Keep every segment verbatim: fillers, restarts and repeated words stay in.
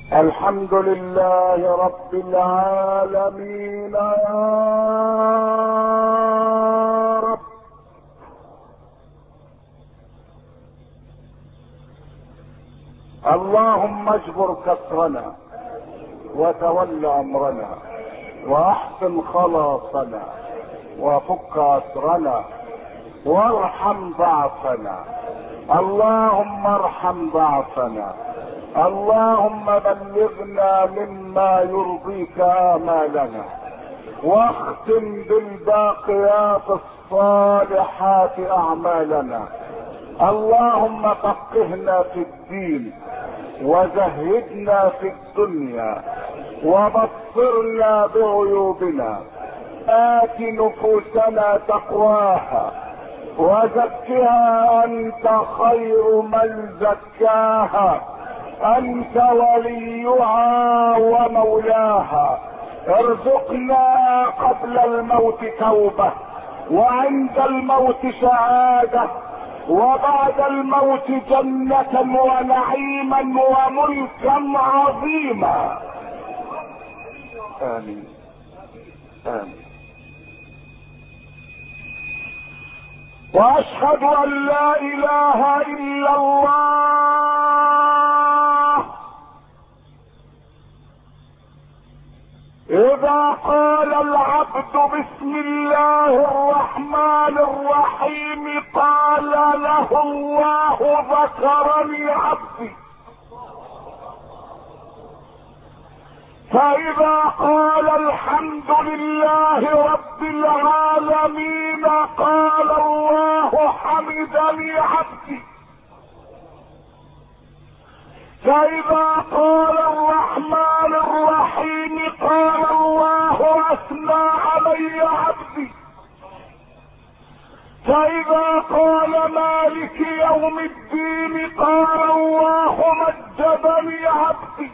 الحمد لله رب العالمين يا رب. اللهم اجبر كسرنا وتول امرنا واحسن خلاصنا وفك اسرنا وارحم ضعفنا. اللهم ارحم ضعفنا. اللهم بلغنا مما يرضيك آمالنا واختم بالباقيات الصالحات اعمالنا. اللهم فقهنا في الدين وزهدنا في الدنيا وبصرنا بعيوبنا. آت نفوسنا تقواها وزكها انت خير من زكاها. انت وليها ومولاها. ارزقنا قبل الموت توبة وعند الموت شهادة وبعد الموت جنة ونعيما وملكا عظيما. آمين آمين. واشهد ان لا اله الا الله. اذا قال العبد بسم الله الرحمن الرحيم قال له الله ذكرني عبدي. فاذا قال الحمد لله رب العالمين قال الله حمدني عبدي. فاذا قال الرحمن الرحيم قال الله اثنى علي عبدي. فاذا قال مالك يوم الدين قال الله مجدني عبدي.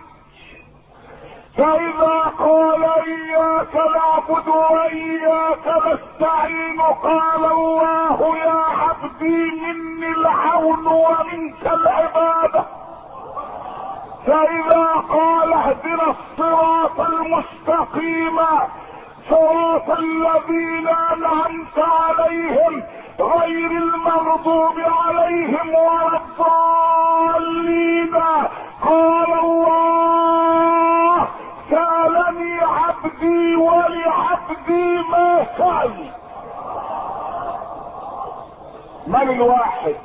فاذا قال اياك نعبد واياك نستعين قال الله يا عبدي مني العون ومنك العباده. فاذا قال اهدنا الصراط المستقيم صراط الذين انعمت عليهم غير المغضوب عليهم ولا الضالين قال الله سألني عبدي ولعبدي ما سأل. من الواحد؟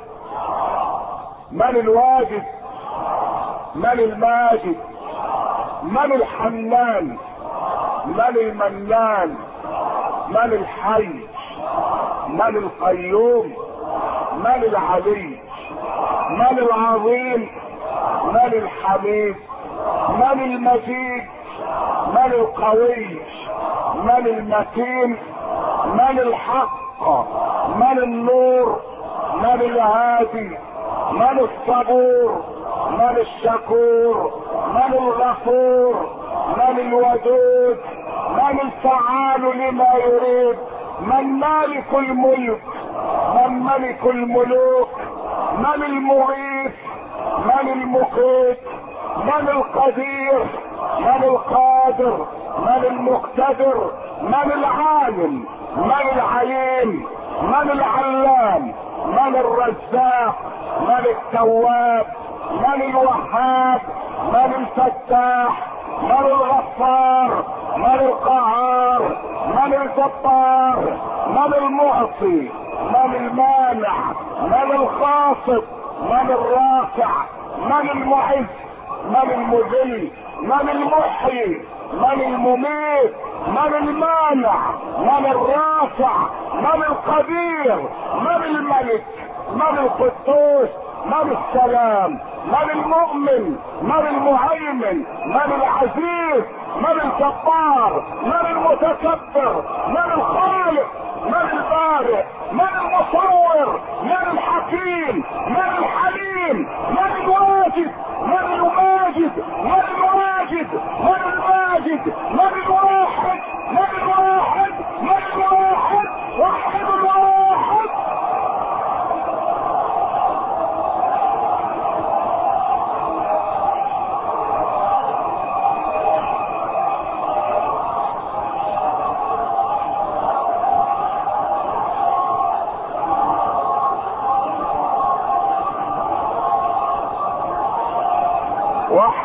من الواجد؟ من الماجد؟ من الحنان؟ من المنان؟ من الحي؟ من القيوم؟ من العلي؟ من العظيم؟ من الحميد؟ من المجيد؟ من القوي؟ من المتين؟ من الحق؟ من النور؟ من الهادي؟ من الصبور؟ من الشكور؟ من الغفور؟ من الودود؟ من الفعال لما يريد؟ من مالك الملك؟ من ملك الملوك؟ من المغيث؟ من المقيت؟ من القدير؟ من القادر؟ من المقتدر؟ من العالم؟ من العليم؟ من العلام؟ من الرزاق؟ من التواب؟ من الوهاب؟ من الفتاح؟ من الغفار؟ من القهار؟ من الجبار؟ من المعطي؟ من المانع؟ من الخافض؟ من الرافع؟ من المعز؟ من المذل؟ من المحيي؟ من المميت؟ من المانع؟ من الرافع؟ من القدير؟ من الملك؟ من القدوس؟ من السلام؟ من المؤمن؟ من المهيمن؟ من العزيز؟ من الجبار؟ من المتكبر؟ من الخالق؟ من البارئ؟ من المصور؟ من الحكيم؟ من الحليم؟ من الواجد؟ من الماجد؟ من الواجد؟ من الماجد؟ من الواحد؟ من الواحد؟ من الواحد؟ وحد الواحد.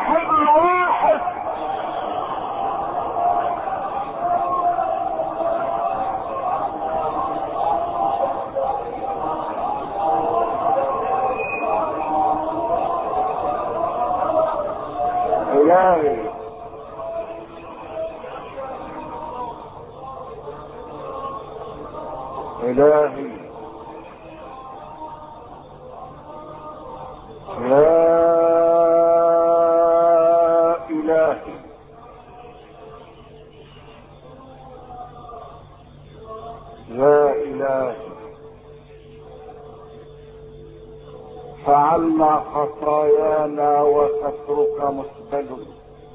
واحد الواحد. إلهي إلهي يا إلهي يا إلهي فعلنا خطايانا وسترك مسبل.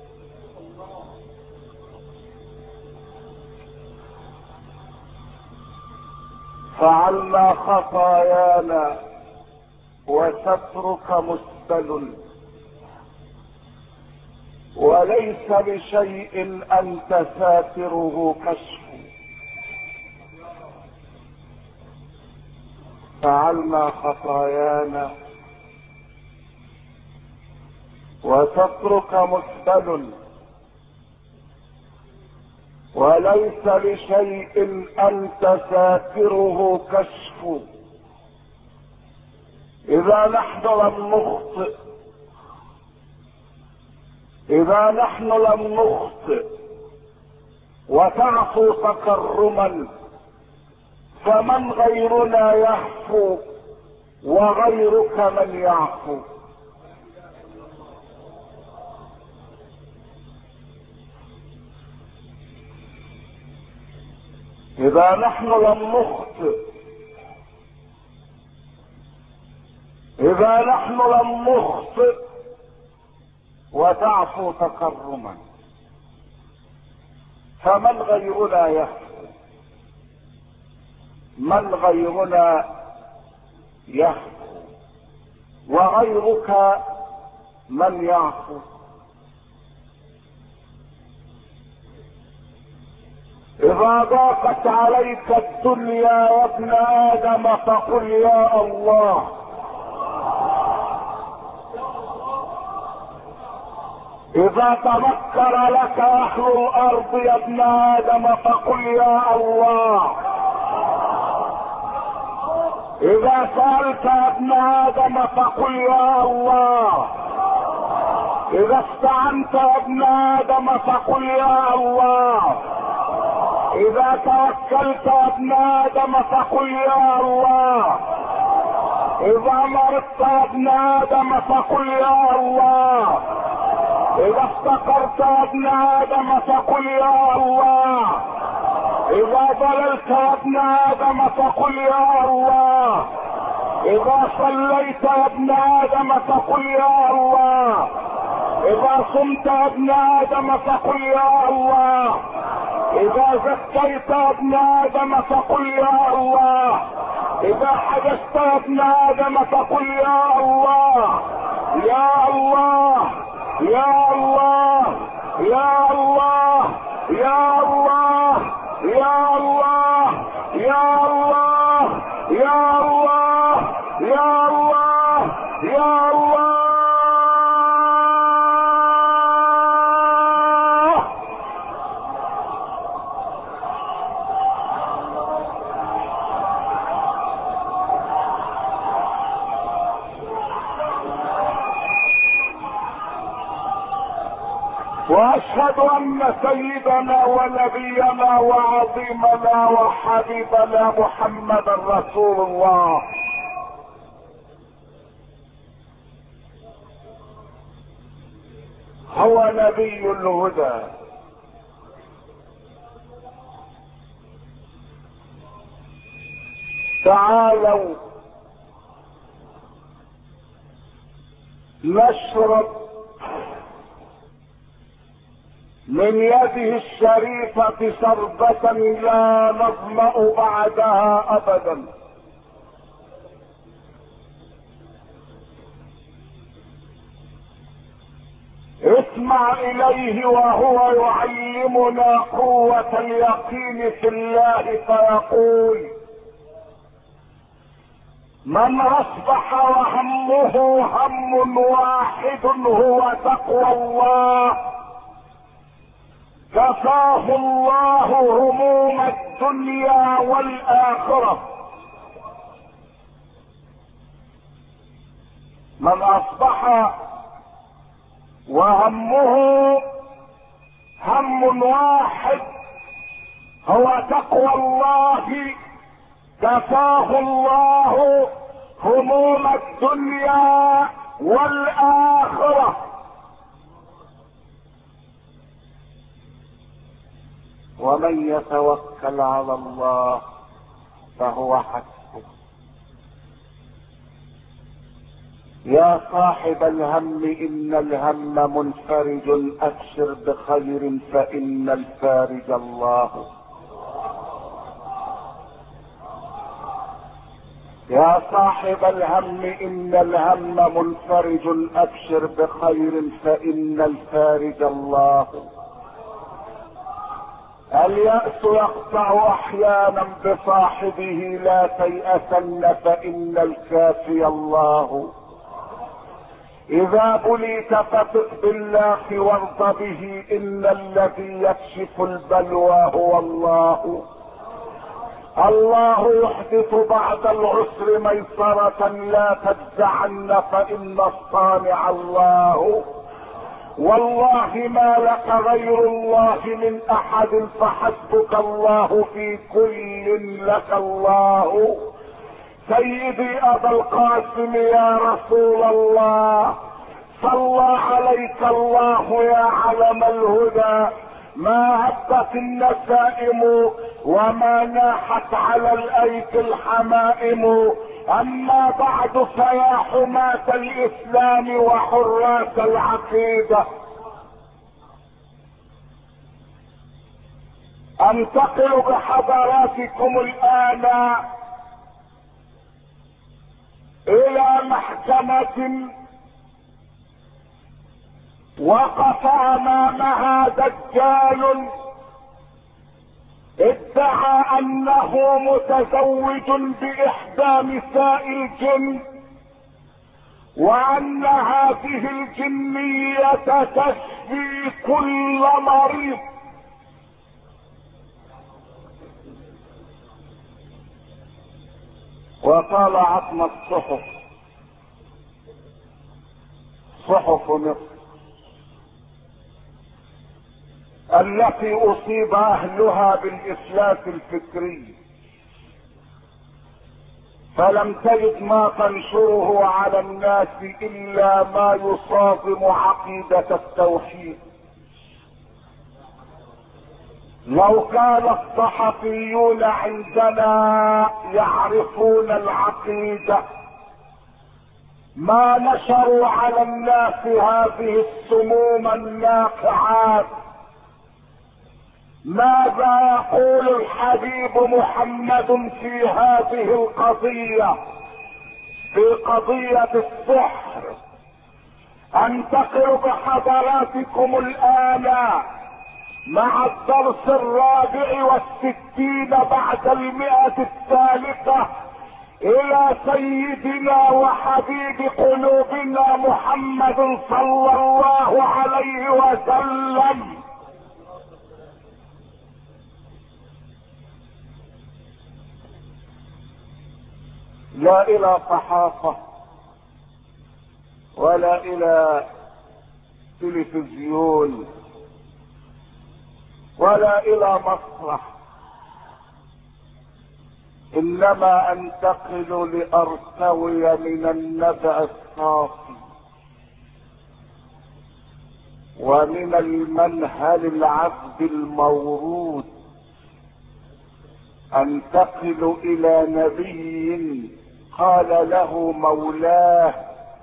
فعلنا خطايانا وسترك مسبل، وليس لشيء أنت ساتره كشف. فعلنا خطايانا وسترك مسبل، وليس لشيء أنت ساتره كشف. إذا نحن لم نخطئ إذا نحن لم نخطئ وتعفو تكرما، فمن غيرنا يعفو وغيرك من يعفو. إذا نحن لم نخطئ إذا نحن لم نخطئ وتعفو تكرما، فمن غيرنا يعفو من غيرنا يعفو وغيرك من يعفو. إذا ضاقت عليك الدنيا يا ابن آدم فقل يا الله. إذا تمكر لك أهل الأرض يا ابن آدم فقل يا الله. إذا سألت يا ابن آدم فقل يا الله. إذا استعنت يا ابن آدم فقل يا الله. إذا توكلت يا ابن آدم فقل يا الله. إذا مرضت يا ابن آدم فقل يا الله. إذا افتقرت يا ابن آدم فقل يا الله. إذا ضللت يا ابن آدم فقل يا الله. إذا صليت يا ابن آدم فقل يا الله. إذا صمت يا ابن آدم فقل يا الله. إذا زكيت يا ابن آدم فقل يا الله. إذا حدثت يا ابن آدم فقل يا الله. يا الله يا الله يا الله يا الله يا الله يا الله يا الله يا الله يا الله. واشهد ان سيدنا ونبينا وعظيمنا وحبيبنا محمدا رسول الله. هو نبي الهدى تعالوا نشرب من يده الشريفة شربة لا نظمأ بعدها أبدا. اسمع إليه وهو يعلمنا قوة اليقين في الله فيقول: من اصبح وهمه هم واحد هو تقوى الله كفاه الله هموم الدنيا والاخره. من اصبح وهمه هم واحد هو تقوى الله كفاه الله هموم الدنيا والاخره. ومن يتوكل على الله فهو حسبه. يا صاحب الهم ان الهم منفرج ابشر بخير فان الفارج الله. يا صاحب الهم ان الهم منفرج ابشر بخير فان الفارج الله. اليأس يقطع احيانا بصاحبه لا تيأسن فان الكافي الله. اذا بليت فثق بالله وارض به ان الذي يكشف البلوى هو الله. الله يحدث بعد العسر ميسرة لا تجزعن فان الصانع الله. والله ما لك غير الله من احد فحسبك الله في كل لك الله. سيدي ابا القاسم يا رسول الله صلى عليك الله يا علم الهدى. ما هبت النسائم وما ناحت على الايك الحمائم. اما بعد فيا حماة الاسلام وحراس العقيدة انتقل بحضراتكم الان الى محكمة وقف امامها دجال ادعى انه متزوج باحدى نساء الجن وان هذه الجنية تشفي كل مريض. وطالعتنا الصحف صحف مصر التي اصيب اهلها بالافلاس الفكري فلم تجد ما تنشره على الناس الا ما يصادم عقيدة التوحيد. لو كان الصحفيون عندنا يعرفون العقيدة ما نشروا على الناس هذه السموم الناقعات. ماذا يقول الحبيب محمد في هذه القضية، في قضية السحر؟ انتقل بحضراتكم الآن مع الدرس الرابع والستين بعد المئة الثالثة الى سيدنا وحبيب قلوبنا محمد صلى الله عليه وسلم. لا الى صحافة ولا الى تلفزيون ولا الى مسرح، انما انتقل لارتوي من النبأ الصافي ومن المنهل العذب المورود. انتقل الى نبي قال له مولاه: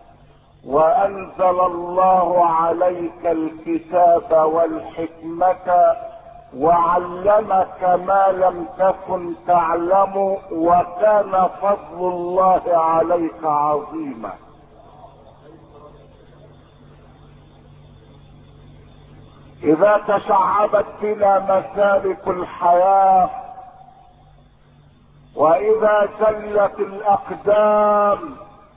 وانزل الله عليك الكتاب والحكمة وعلمك ما لم تكن تعلم وكان فضل الله عليك عظيما. اذا تشعبت بنا مسالك الحياة واذا زلت الاقدام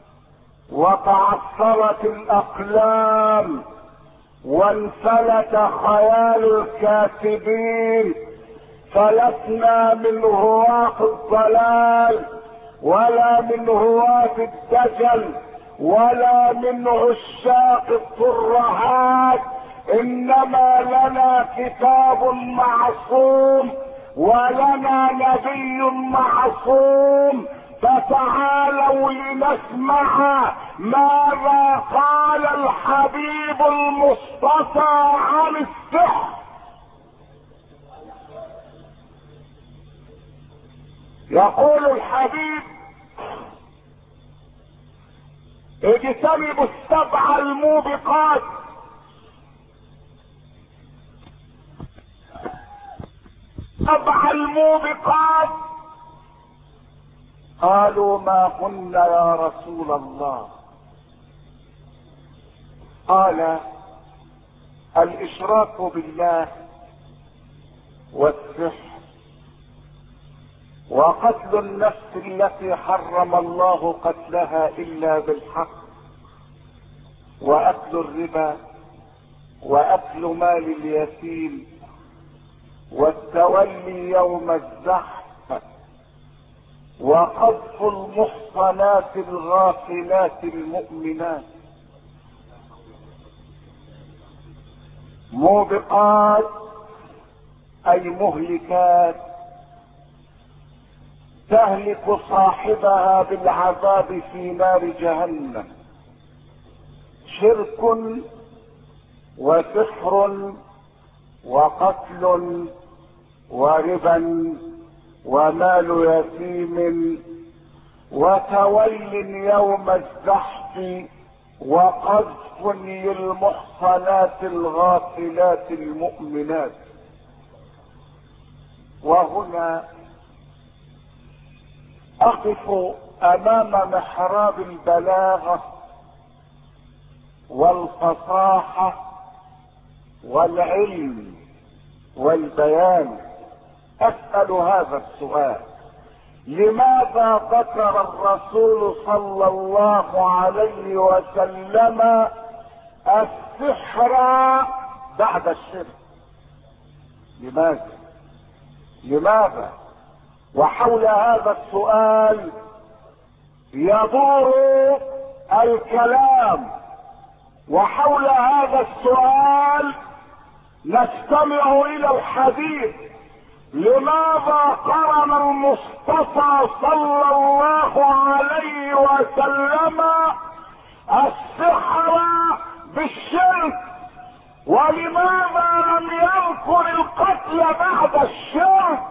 وتعثرت الاقلام وانفلت خيال الكاتبين فلسنا من هواة الضلال ولا من هواة الدجل ولا من عشاق الترهات، انما لنا كتاب معصوم ولنا نبي معصوم. فتعالوا لنسمع ماذا قال الحبيب المصطفى عن السحر. يقول الحبيب: اجتنبوا السبع الموبقات. سبع الموبقات. قالوا: ما هن يا رسول الله؟ قال: الاشراك بالله والسحر وقتل النفس التي حرم الله قتلها الا بالحق واكل الربا واكل مال اليتيم والتولي يوم الزحف وقذف المحصنات الغافلات المؤمنات. موبقات اي مهلكات تهلك صاحبها بالعذاب في نار جهنم. شرك وسحر وقتل وربا ومال يتيم وتول يوم الزحف وقذف للمحصنات الغافلات المؤمنات. وهنا اقف امام محراب البلاغة والفصاحة والعلم والبيان. اسأل هذا السؤال: لماذا ذكر الرسول صلى الله عليه وسلم السحر بعد الشرك؟ لماذا؟ لماذا؟ وحول هذا السؤال يدور الكلام، وحول هذا السؤال نستمع الى الحديث. لماذا قرن المصطفى صلى الله عليه وسلم السحر بالشرك؟ ولماذا لم يذكر القتل بعد الشرك؟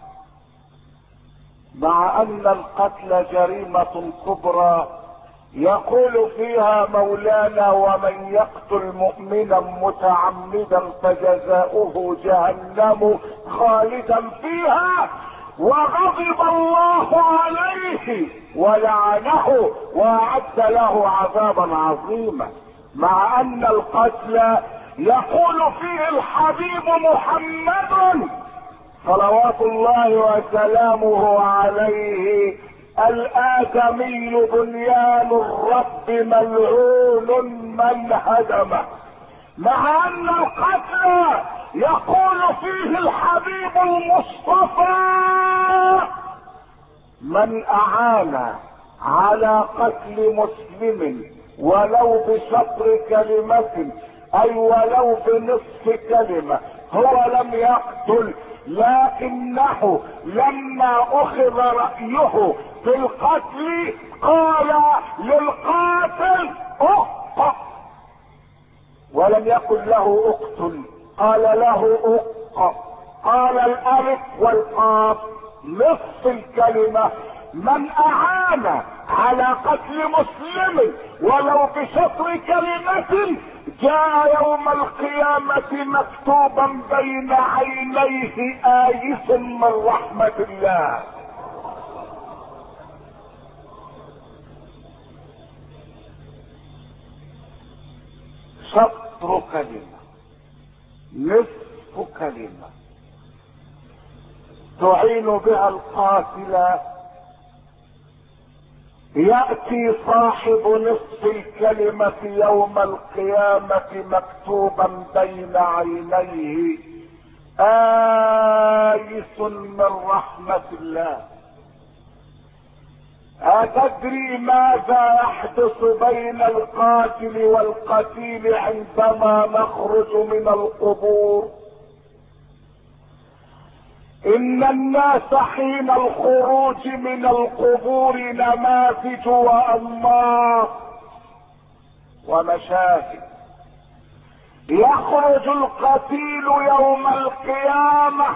مع ان القتل جريمة كبرى يقول فيها مولانا: ومن يقتل مؤمنا متعمدا فجزاؤه جهنم خالدا فيها وغضب الله عليه ولعنه واعد له عذابا عظيما. مع ان القتل يقول فيه الحبيب محمد صلوات الله وسلامه عليه: الآدمي بنيان الرب ملعون من هدمه. مع ان القتل يقول فيه الحبيب المصطفى: من اعان على قتل مسلم ولو بشطر كلمة اي ولو بنصف كلمة هو لم يقتل، لكنه لما اخذ رأيه في القتل قال للقاتل اقتل، ولم يقل له اقتل، قال له اقتل. قال الالف والقاف نصف الكلمة. من اعان على قتل مسلم ولو بشطر كلمة جاء يوم القيامة مكتوبا بين عينيه آيس من رحمة الله. شطر كلمة، نصف كلمة تعين بها القاتل يأتي صاحب نصف الكلمة يوم القيامة مكتوبا بين عينيه آيس من رحمة الله. أتدري ماذا يحدث بين القاتل والقتيل عندما نخرج من القبور؟ إن الناس حين الخروج من القبور نماذج وأنماط ومشاهد. يخرج القتيل يوم القيامة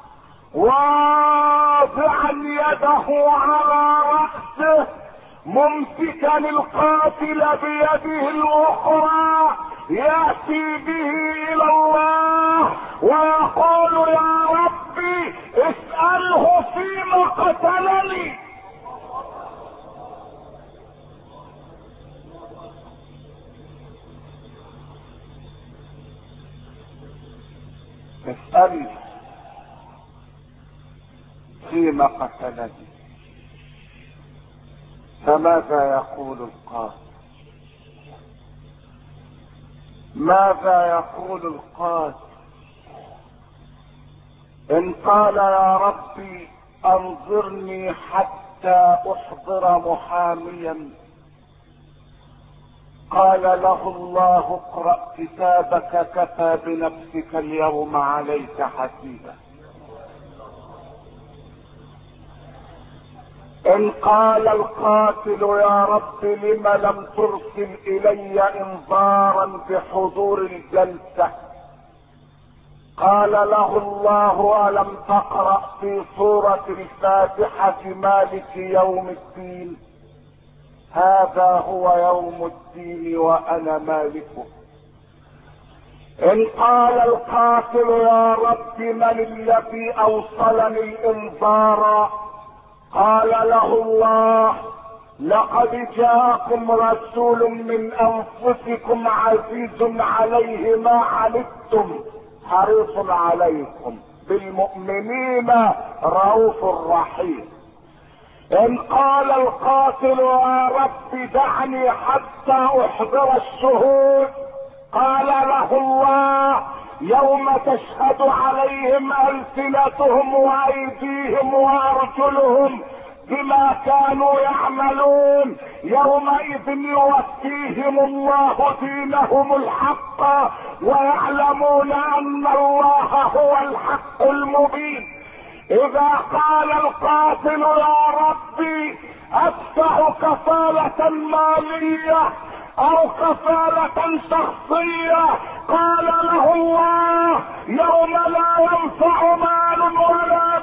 واضعا يده على رأسه ممسكا القاتل بيده الأخرى، يأتي به إلى الله ويقول يا ربي اسأله فيما قتلني. اسأله فيما قتلني. فماذا يقول القاتل؟ ماذا يقول القاتل؟ ان قال يا ربي انظرني حتى احضر محاميا، قال له الله اقرأ كتابك كفى بنفسك اليوم عليك حسيبا. ان قال القاتل يا رب لم لم ترسل الي انذارا بحضور الجلسة، قال له الله الم تقرأ في سورة الفاتحة مالك يوم الدين، هذا هو يوم الدين وانا مالكه. ان قال القاتل يا رب من الذي اوصلني الانذار، قال له الله لقد جاءكم رسول من انفسكم عزيز عليه ما عنتم حريص عليكم بالمؤمنين رؤوف رحيم. ان قال القاتل يا رب دعني حتى احضر الشهود، قال له الله يوم تشهد عليهم ألسنتهم وأيديهم وأرجلهم بما كانوا يعملون، يومئذ يوفيهم الله دينهم الحق ويعلمون أن الله هو الحق المبين. إذا قال القاتل يا ربي أدفع كفالة مالية او كفالة شخصية، قال له الله يوم لا ينفع مال ولا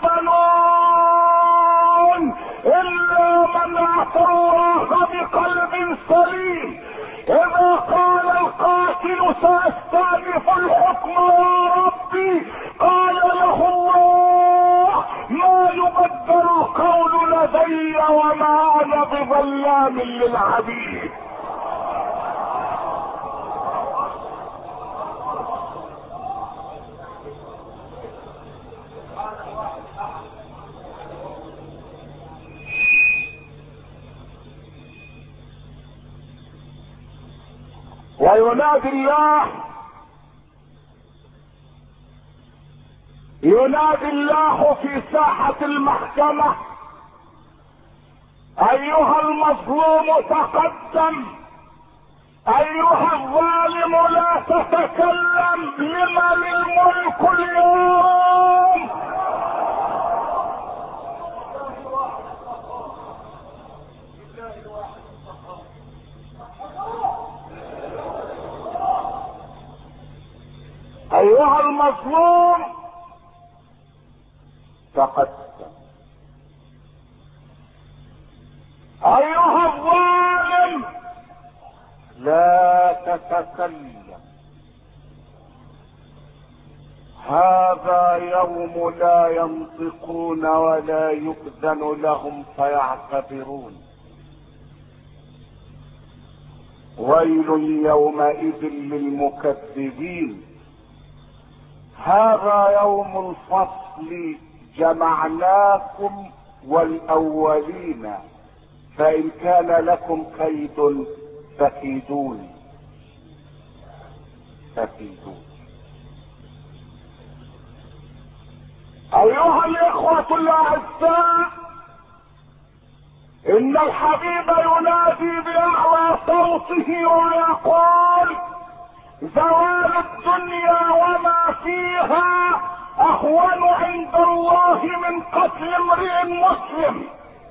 بنون الا من اتى الله بقلب سليم. اذا قال القاتل ساستأنف الحكم يا ربي، قال له الله ما يبدل القول لدي وما انا بظلام للعبيد. وينادي الله ينادي الله في ساحة المحكمة ايها المظلوم تقدم، ايها الظالم لا تتكلم، لمن الملك اليوم؟ ايها المظلوم تقدم، ايها الظالم لا تتكلم. هذا يوم لا ينطقون ولا يؤذن لهم فيعتذرون. ويل يومئذ للمكذبين. هذا يوم الفصل جمعناكم والاولين فإن كان لكم كيد فكيدوني فكيدوني. أيها الإخوة الأعزاء، إن الحبيب ينادي بأعلى صوته ويقول: زوال الدنيا وما فيها أهون عند الله من قتل امرئ مسلم.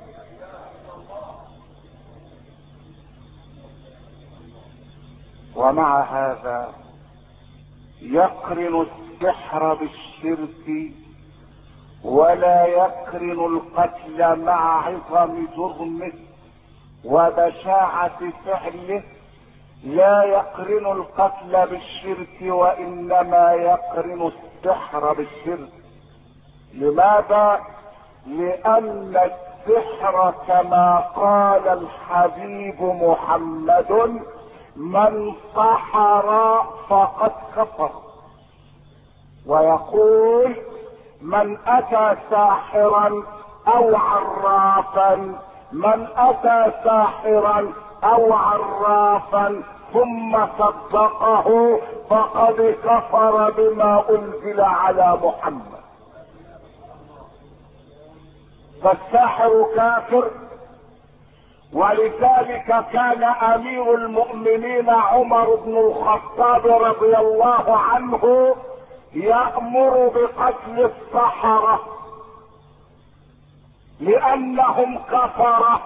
ومع هذا يقرن السحر بالشرك، ولا يقرن القتل مع عظم جرمه وبشاعة فعله. لا يقرن القتل بالشرك، وإنما يقرن السحر بالشرك. لماذا؟ لأن السحر كما قال الحبيب محمد: من سحر فقد كفر. ويقول: من أتى ساحرا أو عرافا من أتى ساحرا أو عرافا ثم صدقه فقد كفر بما أنزل على محمد. فالساحر كافر. ولذلك كان أمير المؤمنين عمر بن الخطاب رضي الله عنه يأمر بقتل السحرة لأنهم كفرة.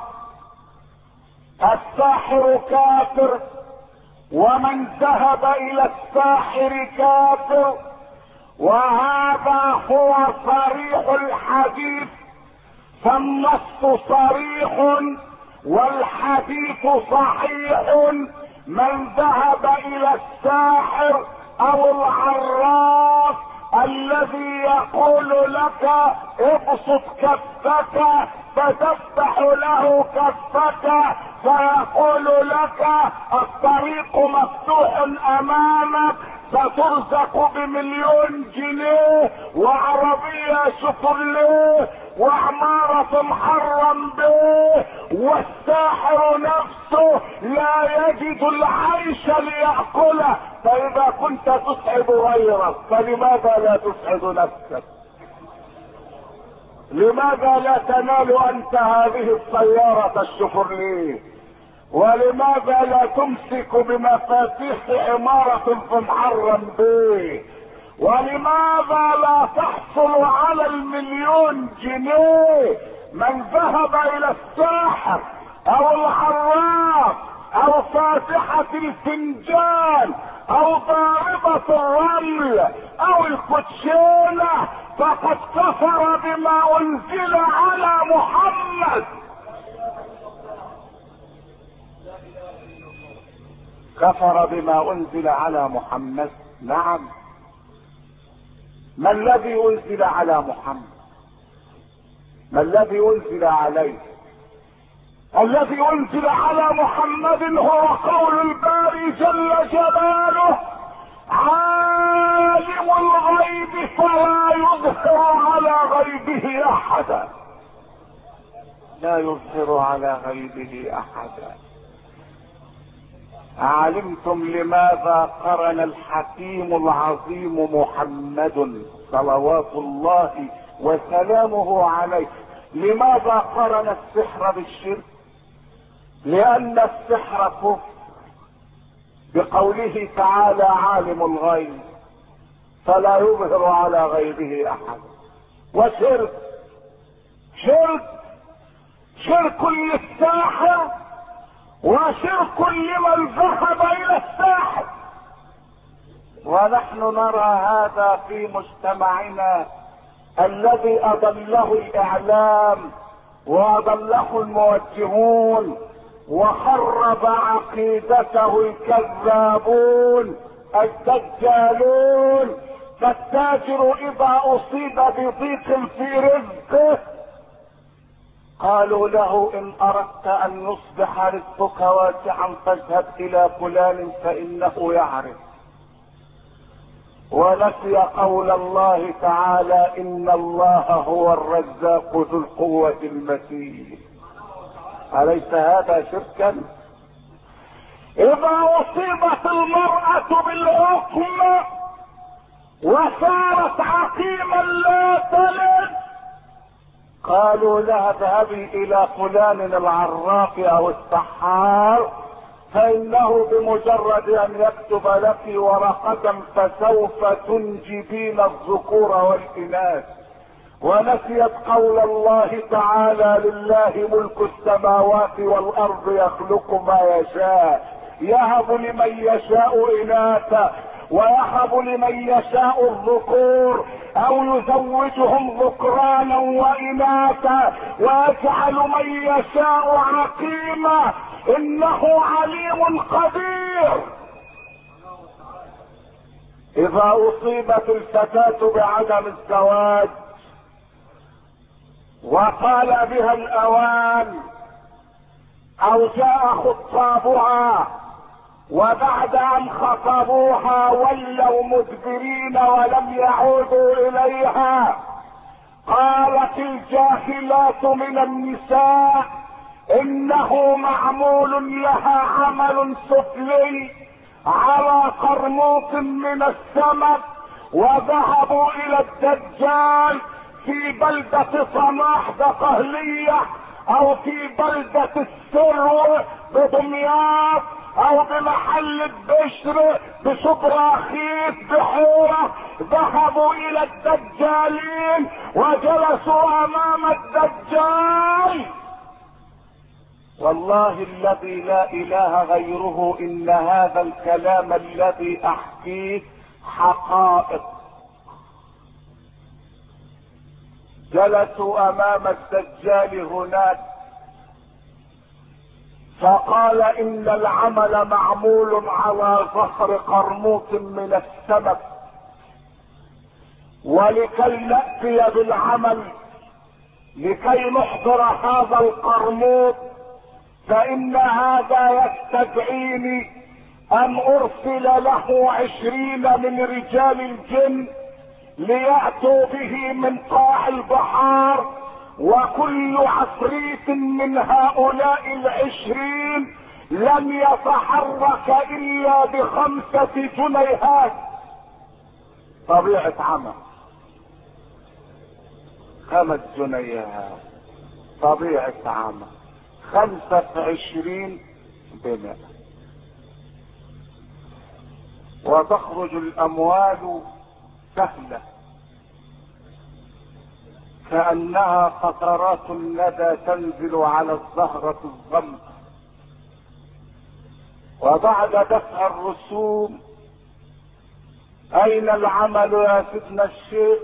الساحر كافر، ومن ذهب إلى الساحر كافر، وهذا هو صريح الحديث. فالنص صريح والحديث صحيح. من ذهب إلى الساحر أو العراف الذي يقول لك ابسط كفك فتفتح له كفك فيقول لك الطريق مفتوح امامك، سترزق بمليون جنيه وعربية شفرليه وعمارة محرم به، والساحر نفسه لا يجد العيش ليأكله. فإذا كنت تسعد غيرك فلماذا لا تسعد نفسك؟ لماذا لا تنال أنت هذه السيارة الشفرليه؟ ولماذا لا تمسك بمفاتيح عمارة في محرم به؟ ولماذا لا تحصل على المليون جنيه؟ من ذهب الى الساحر او العراف او فاتحة الفنجان او ضاربة الرمل او الكوتشينة فقد كفر بما انزل على محمد. كفر بما انزل على محمد. نعم. ما الذي انزل على محمد؟ ما الذي انزل عليه؟ الذي انزل على محمد هو قول الباري جل جلاله: عالم الغيب فلا يظهر على غيبه احدا. لا يظهر على غيبه احدا. أعلمتم لماذا قرن الحكيم العظيم محمد صلوات الله وسلامه عليه، لماذا قرن السحر بالشرك؟ لأن السحر كفر، بقوله تعالى: عالم الغيب فلا يظهر على غيبه أحد. وشرك شرك شرك للساحر وشرك لمن ذهب الى الساحر. ونحن نرى هذا في مجتمعنا الذي اضله الاعلام واضله الموجهون وخرب عقيدته الكذابون الدجالون. فالتاجر اذا اصيب بضيق في رزقه قالوا له: ان اردت ان يصبح رزقك واسعا فاذهب الى فلان فانه يعرف. ونسي قول الله تعالى: ان الله هو الرزاق ذو القوة المتين. أليس هذا شركا؟ إذا أصيبت المرأة بالحكم وصارت عقيما لا تلد، قالوا لها اذهبي الى فلان العراف او السحار، فانه بمجرد ان يكتب لك ورقة فسوف تنجبين الذكور والاناث. ونسيت قول الله تعالى: لله ملك السماوات والارض يخلق ما يشاء، يهب لمن يشاء اناثا ويهب لمن يشاء الذكور او يزوجهم ذكرانا واناثا ويجعل من يشاء عقيما، انه عليم قدير. اذا اصيبت الفتاة بعدم الزواج وقال بها الاوان او جاء خطابها وبعد ان خطبوها ولوا مدبرين ولم يعودوا اليها، قالت الجاهلات من النساء انه معمول لها عمل سفلي على قرموط من السمك، وذهبوا الى الدجال في بلدة صلاح دقهلية او في بلدة السر بدمياط او بمحل البشر بشبراخيت بحورة، ذهبوا الى الدجالين وجلسوا امام الدجال. والله الذي لا اله غيره ان هذا الكلام الذي احكيه حقائق. جلسوا امام الدجال هناك فقال ان العمل معمول على ظهر قرموط من السمك، ولكي نأتي بالعمل لكي نحضر هذا القرموط فان هذا يستدعيني ان ارسل له عشرين من رجال الجن ليأتوا به من قاع البحار، وكل عفريت من هؤلاء العشرين لم يتحرك الا بخمسة جنيهات. طبيعة عمل خمس جنيهات، طبيعة عمل خمسة عشرين بمئة، وتخرج الاموال سهلة كأنها قطرات الندى تنزل على الزهرة الظلمة. وبعد دفع الرسوم اين العمل يا سيدنا الشيخ؟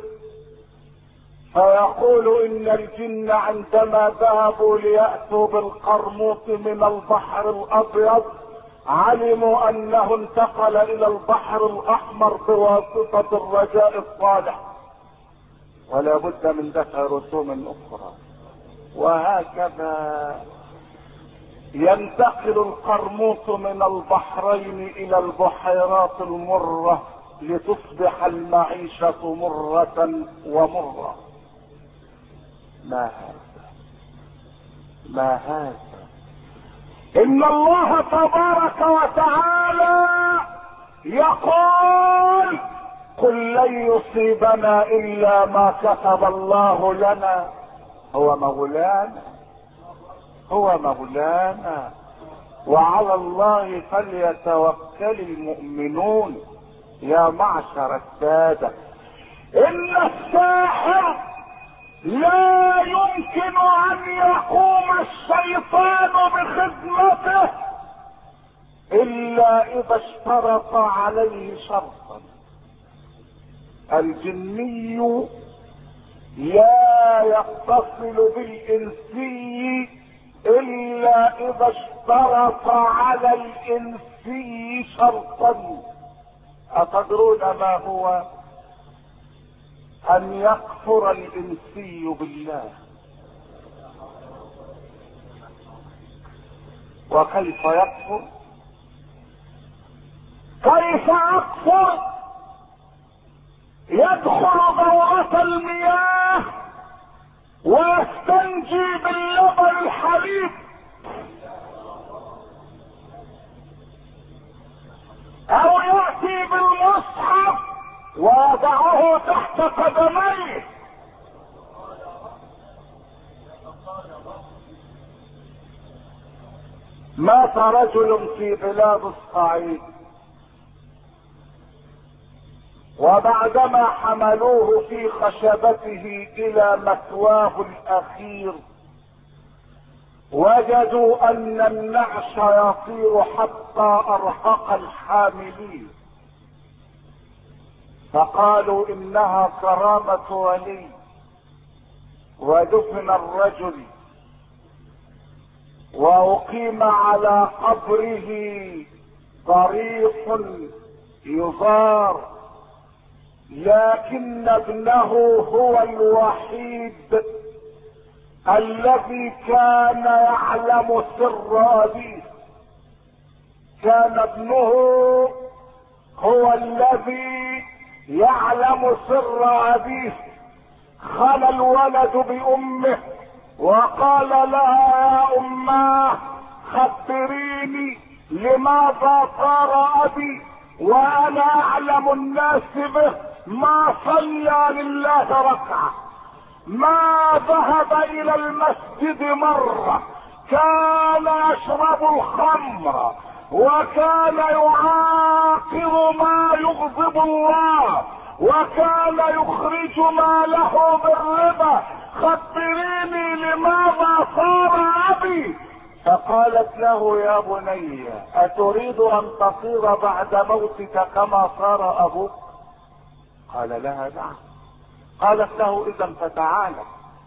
فيقول ان الجن عندما ذهبوا ليأتوا بالقرموط من البحر الابيض علموا انه انتقل الى البحر الاحمر بواسطة الرجاء الصالح، ولا بد من دفع رسوم اخرى. وهكذا ينتقل القرموط من البحرين الى البحيرات المرة لتصبح المعيشة مرة ومرة. ما هذا ما هذا ان الله تبارك وتعالى يقول: قل لن يصيبنا الا ما كتب الله لنا، هو مولانا هو مولانا وعلى الله فليتوكل المؤمنون. يا معشر السادة، ان الساحر لا يمكن ان يقوم الشيطان بخدمته الا اذا اشترط عليه شرطا. الجني لا يتصل بالانسي الا اذا اشترط على الانسي شرطا. اتدرون ما هو؟ ان يكفر الانسي بالله. وكيف يكفر؟ كيف يكفر؟ يدخل دورة المياه ويستنجي باللبن الحليب ويضعه تحت قدميه. مات رجل في بلاد الصعيد، وبعدما حملوه في خشبته الى مثواه الاخير وجدوا ان النعش يطير حتى ارهق الحاملين، فقالوا انها كرامة ولي. ودفن الرجل واقيم على قبره طريق يزار، لكن ابنه هو الوحيد الذي كان يعلم سر ابيه. كان ابنه هو الذي يعلم سر ابيه. خلى الولد بامه وقال لها يا اماه خبريني لماذا صار ابي وانا اعلم الناس به، ما صلى لله ركعه، ما ذهب الى المسجد مره، كان يشرب الخمر وكان يعاقب ما يغضب الله وكان يخرج ماله بالربا، خبريني لماذا صار ابي. فقالت له يا بني اتريد ان تصير بعد موتك كما صار ابوك؟ قال لها نعم. قالت له اذا فتعالى.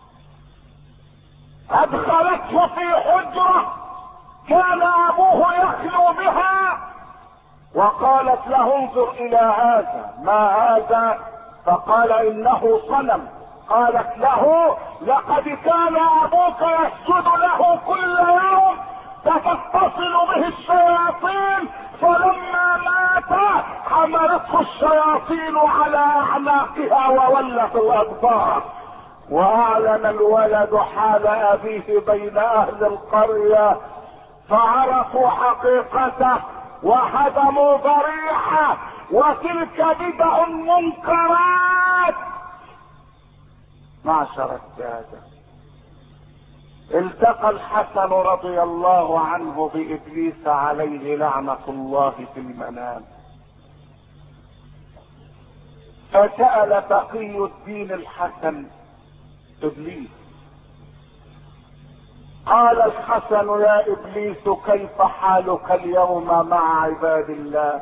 ادخلته في حجرة كان ابوه يخلو بها وقالت له انظر الى هذا، ما هذا؟ فقال انه صنم. قالت له لقد كان ابوك يسجد له كل يوم فتتصل به الشياطين، فلما مات حملته الشياطين على اعناقها وولت الادبار. واعلن الولد حال ابيه بين اهل القرية فعرفوا حقيقته وهدموا ضريحه، وتلك بدع منكرات. معشر السادة، التقى الحسن رضي الله عنه بابليس عليه لعنة الله في المنام، فسأل تقي الدين الحسن ابليس، قال الحسن يا ابليس كيف حالك اليوم مع عباد الله؟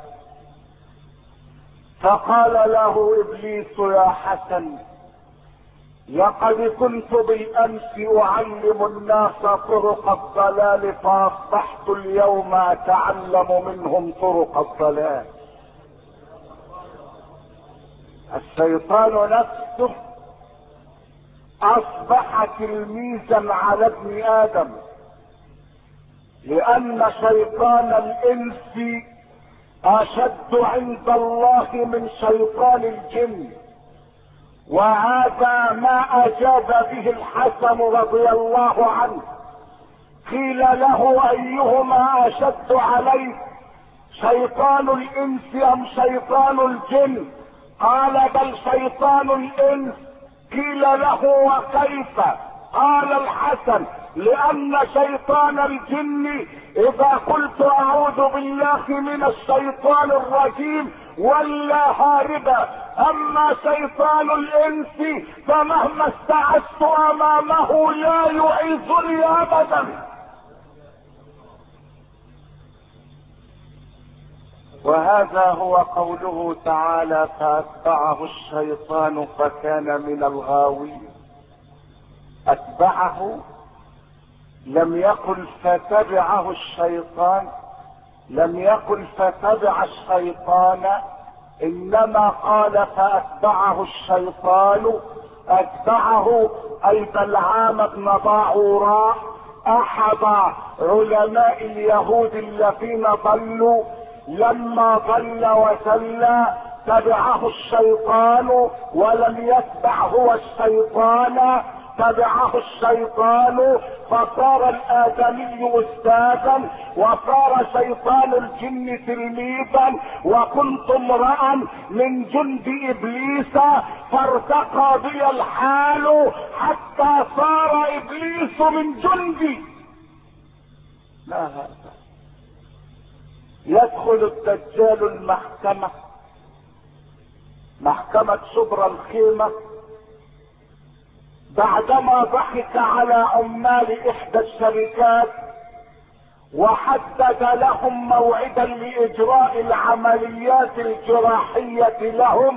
فقال له ابليس يا حسن لقد كنت بالامس اعلم الناس طرق الضلال فاصبحت اليوم اتعلم منهم طرق الضلال. الشيطان نفسه اصبح تلميذا على ابن ادم، لان شيطان الانس اشد عند الله من شيطان الجن. وهذا ما اجاب به الحسن رضي الله عنه. قيل له ايهما اشد عليك شيطان الانس ام شيطان الجن؟ قال بل شيطان الانس. قيل له وكيف؟ قال الحسن لان شيطان الجن اذا قلت اعوذ بالله من الشيطان الرجيم ولا هاربا، اما شيطان الانس فمهما استعذت امامه لا يعيذني ابدا. وهذا هو قوله تعالى فاتبعه الشيطان فكان من الغاوين. اتبعه لم يقل فتبعه الشيطان، لم يقل فتبع الشيطان، انما قال فاتبعه الشيطان. اتبعه اي بلعام بن باعوراء احد علماء اليهود الذين ضلوا، لما ضل وسلى تبعه الشيطان ولم يتبع هو الشيطان، تبعه الشيطان فصار الادمي استاذا وصار شيطان الجن تلميذا، وكنت امرأ من جند ابليس فارتقى بي الحال حتى صار ابليس من جندي. ما هذا؟ يدخل الدجال المحكمة، محكمة شبرا الخيمة، بعدما ضحك على عمال احدى الشركات وحدد لهم موعدا لاجراء العمليات الجراحية لهم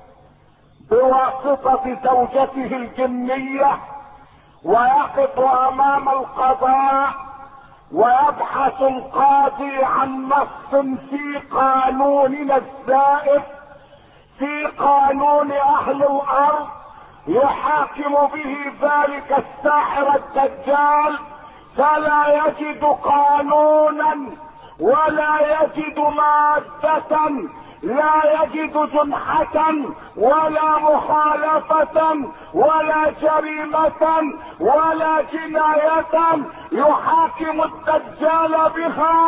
بواسطة زوجته الجنية، ويقف امام القضاء ويبحث القاضي عن نص في قانوننا الزائف، في قانون اهل الارض، يحاكم به ذلك الساحر الدجال، فلا يجد قانونا ولا يجد مادة، لا يجد جنحة ولا مخالفة ولا جريمة ولا جناية يحاكم الدجال بها.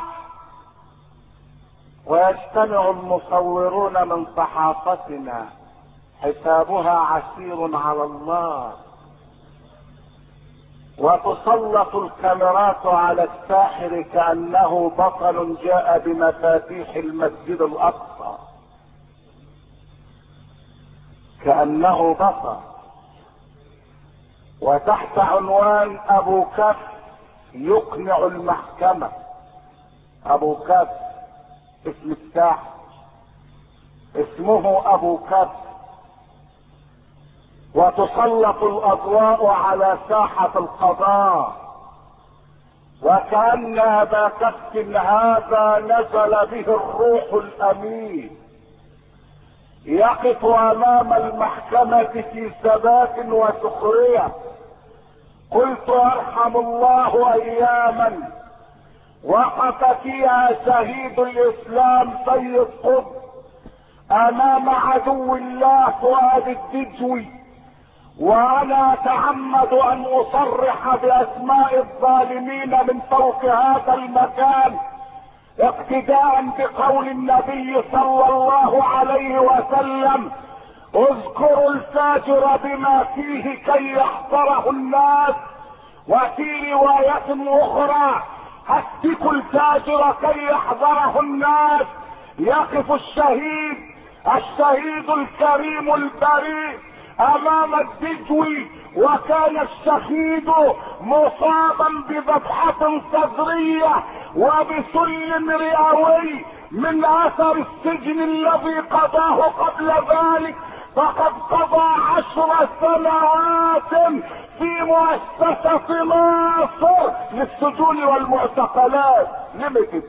ويجتمع المصورون من صحافتنا حسابها عسير على الله، وتسلط الكاميرات على الساحر كأنه بطل جاء بمفاتيح المسجد الأقصى، كأنه بطل، وتحت عنوان أبو كف يقنع المحكمة. أبو كف اسم الساحر، اسمه أبو كف، وتسلط الاضواء على ساحة القضاء، وكأن ابا كف هذا نزل به الروح الامين، يقف امام المحكمة في ثبات وسخرية. قلت يرحم الله اياما وقف فيها شهيد الاسلام سيد قطب امام عدو الله فؤاد الدجوي، وانا اتعمد ان اصرح باسماء الظالمين من فوق هذا المكان اقتداء بقول النبي صلى الله عليه وسلم: اذكروا الفاجر بما فيه كي يحضره الناس. وفي رواية اخرى: هتكوا الفاجر كي يحضره الناس. يقف الشهيد الشهيد الكريم البريء امام الدجوي، وكان الشهيد مصابا بذبحة صدرية وبسلم رئوي من اثر السجن الذي قضاه قبل ذلك، فقد قضى عشر سنوات في مؤسسة ناصر للسجون والمعتقلات ليميتد.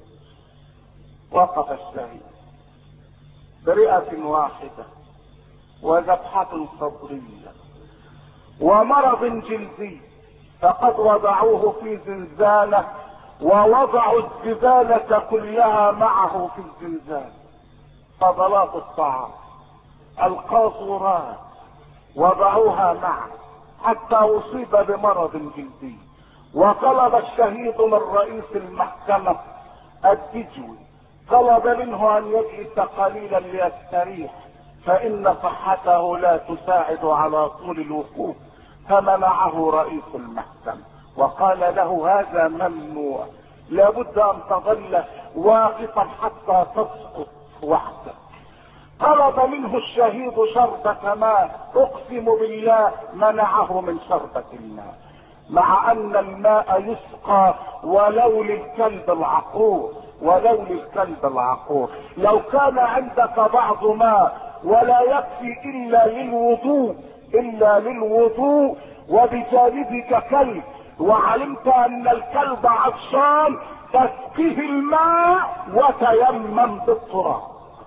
وقف الشهيد برئة واحدة وذبحة صدرية ومرض جلدي، فقد وضعوه في زنزانة ووضعوا الزبالة كلها معه في الزنزانة، فضلات الطعام، القاذورات وضعوها معه حتى اصيب بمرض جلدي. وطلب الشهيد من رئيس المحكمة الدجوي، طلب منه ان يجلس قليلا ليستريح فان صحته لا تساعد على طول الوقوف، فمنعه رئيس المحكمة وقال له: هذا ممنوع، لابد ان تظل واقفا حتى تسقط وحدك. طلب منه الشهيد شربة ماء، اقسم بالله منعه من شربة الماء، مع ان الماء يسقى ولو للكلب العقور، ولو للكلب العقور. لو كان عندك بعض ماء ولا يكفي الا للوضوء الا للوضوء وبجانبك كلب وعلمت ان الكلب عطشان، تسقيه الماء وتيمم بالتراب.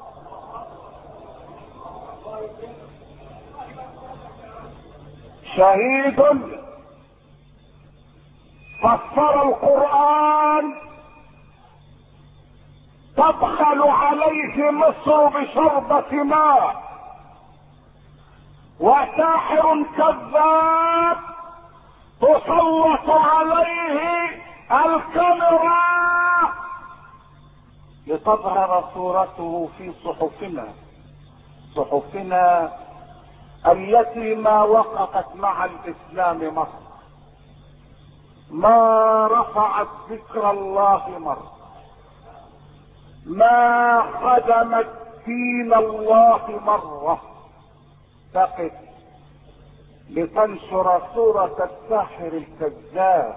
شهيد فسر القرآن تبخل عليه مصر بشربة ماء، وساحر كذاب تسلط عليه الكاميرا لتظهر صورته في صحفنا صحفنا التي ما وقفت مع الاسلام مرة، ما رفعت ذكر الله مرة، ما خدمت دين الله مرة، تقف لتنشر صورة الساحر الكذاب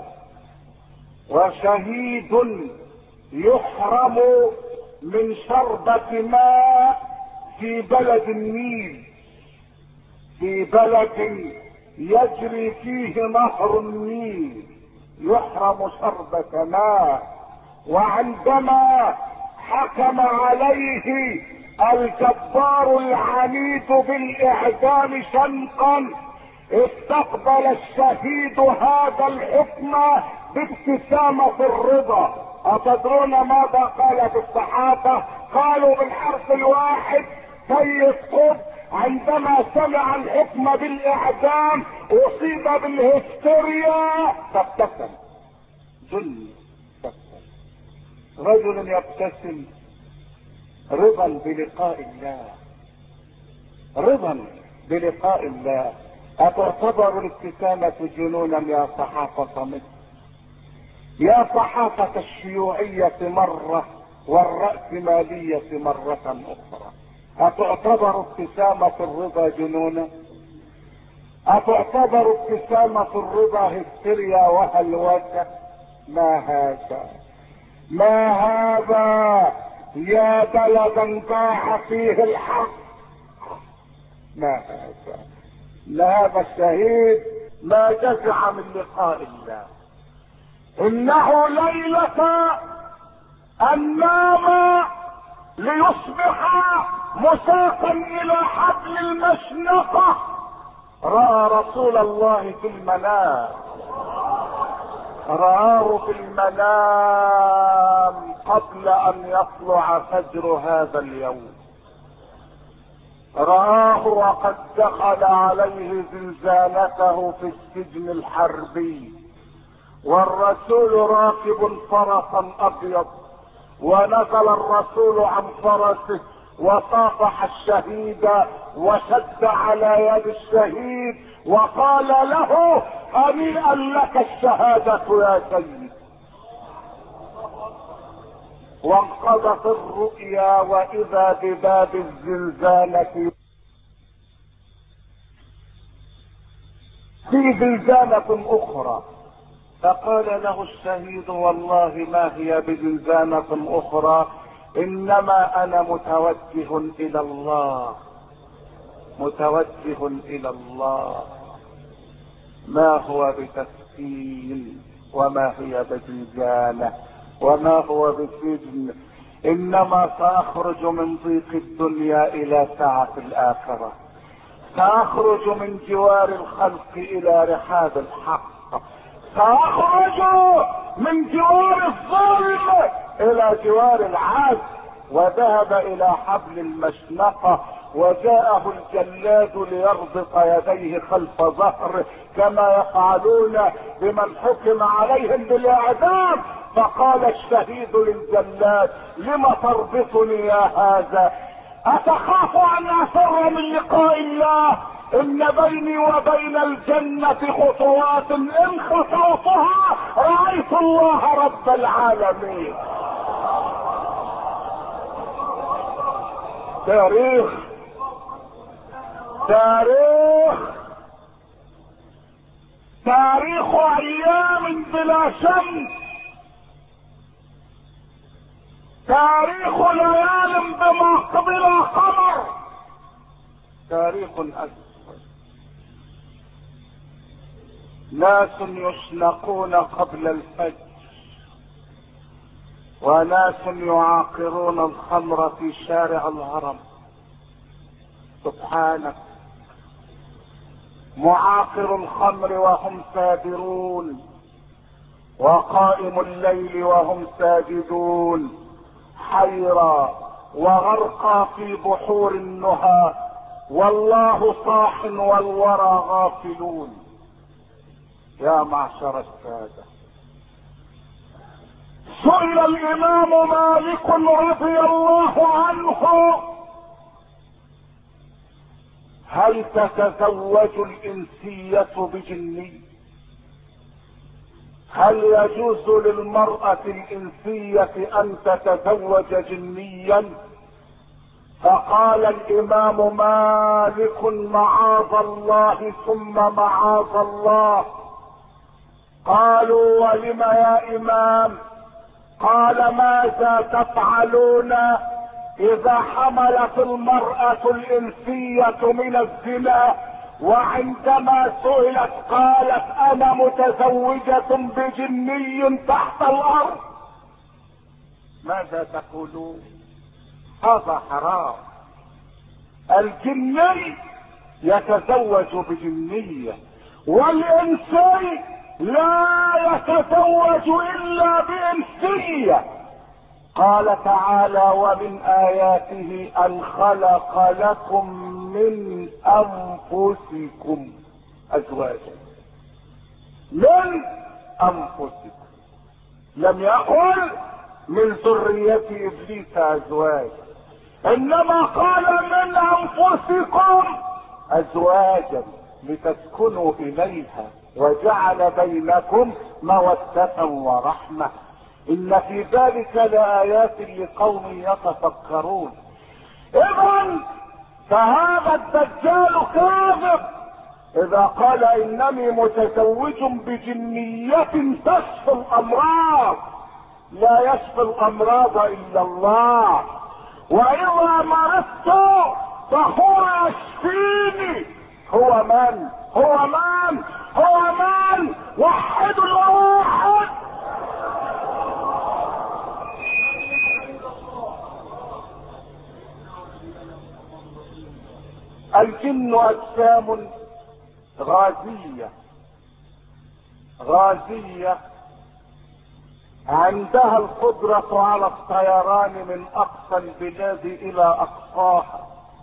وشهيد يحرم من شربة ماء في بلد النيل، في بلد يجري فيه نهر النيل يحرم شربة ماء. وعندما حكم عليه الجبار العنيد بالاعدام شنقا استقبل الشهيد هذا الحكم بابتسامة الرضا. أتدرون ماذا قال في الصحافة؟ قالوا بالحرف الواحد سيد قطب عندما سمع الحكم بالاعدام اصيب بالهستيريا فابتسم. ذل ابتسم، رجل يبتسم رضا بلقاء الله، رضا بلقاء الله. أتعتبر الابتسامة جنونا يا صحافة مصر؟ يا صحافة الشيوعية مرة والرأسمالية مرة أخرى، أتعتبر ابتسامة الرضا جنونا؟ أتعتبر ابتسامة الرضا هستيريا وهلوسة؟ ما هذا ما هذا يا بلدا ضاع فيه الحق، ما هذا. لهذا الشهيد ما جزع من لقاء الله. انه ليلة ان نام ليصبح مساقا الى حبل المشنقة رأى رسول الله في المنام، رآه في المنام قبل ان يطلع فجر هذا اليوم، رآه وقد دخل عليه زنزانته في السجن الحربي والرسول راكب فرسا ابيض، ونزل الرسول عن فرسه وصافح الشهيد وشد على يد الشهيد وقال له هنيئا لك الشهادة يا سيد. وانقضت الرؤيا واذا بباب الزنزانة في زنزانة اخرى، فقال له الشهيد والله ما هي بزنزانة اخرى، انما انا متوجه الى الله، متوجه الى الله، ما هو بتسكين وما هي بزنزانة وما هو بسجن، انما ساخرج من ضيق الدنيا الى سعة الاخرة، ساخرج من جوار الخلق الى رحاب الحق، ساخرج من جوار الظلم الى جوار العدل. وذهب الى حبل المشنقة وجاءه الجلاد ليربط يديه خلف ظهره كما يفعلون بمن حكم عليهم بالاعدام. فقال الشهيد للجلاد لم تربطني يا هذا؟ اتخاف ان افر من لقاء الله؟ ان بيني وبين الجنة خطوات ان خطوتها رأيت الله رب العالمين. تاريخ تاريخ تاريخ ايام بلا شمس، تاريخ ليال بما بلا قمر، تاريخ اسود. ناس يشنقون قبل الفجر، وناس يعاقرون الخمر في شارع الهرم. سبحانك، معاقر الخمر وهم سابرون، وقائم الليل وهم ساجدون، حيرى وغرقى في بحور النهى والله صاح والورى غافلون. يا معشر السادة، سئل الامام مالك رضي الله عنه: هل تتزوج الانسية بجني؟ هل يجوز للمرأة الانسية ان تتزوج جنيا؟ فقال الامام مالك: معاذ الله ثم معاذ الله. قالوا: ولم يا امام؟ قال: ماذا تفعلون اذا حملت المرأة الانسية من الزنا وعندما سئلت قالت: انا متزوجة بجني تحت الارض؟ ماذا تقولون؟ هذا حرام. الجني يتزوج بجنية، والانسي لا يتزوج الا بانسية. قال تعالى: ومن اياته ان خلق لكم من انفسكم ازواجا. من انفسكم، لم يقل من ذرية ابليس ازواج، انما قال من انفسكم ازواجا لتسكنوا اليها وجعل بينكم مودة ورحمة. ان في ذلك لآيات لقوم يتفكرون. اذا فهذا الدجال كاذب اذا قال انني متزوج بجنية تشفي الامراض. لا يشفي الامراض الا الله، واذا مرضت فهو يشفيني. هو من؟ هو من؟ هو من؟ وحد الواحد. الجن اجسام غازية غازية عندها القدرة على الطيران من اقصى البلاد الى اقصاها،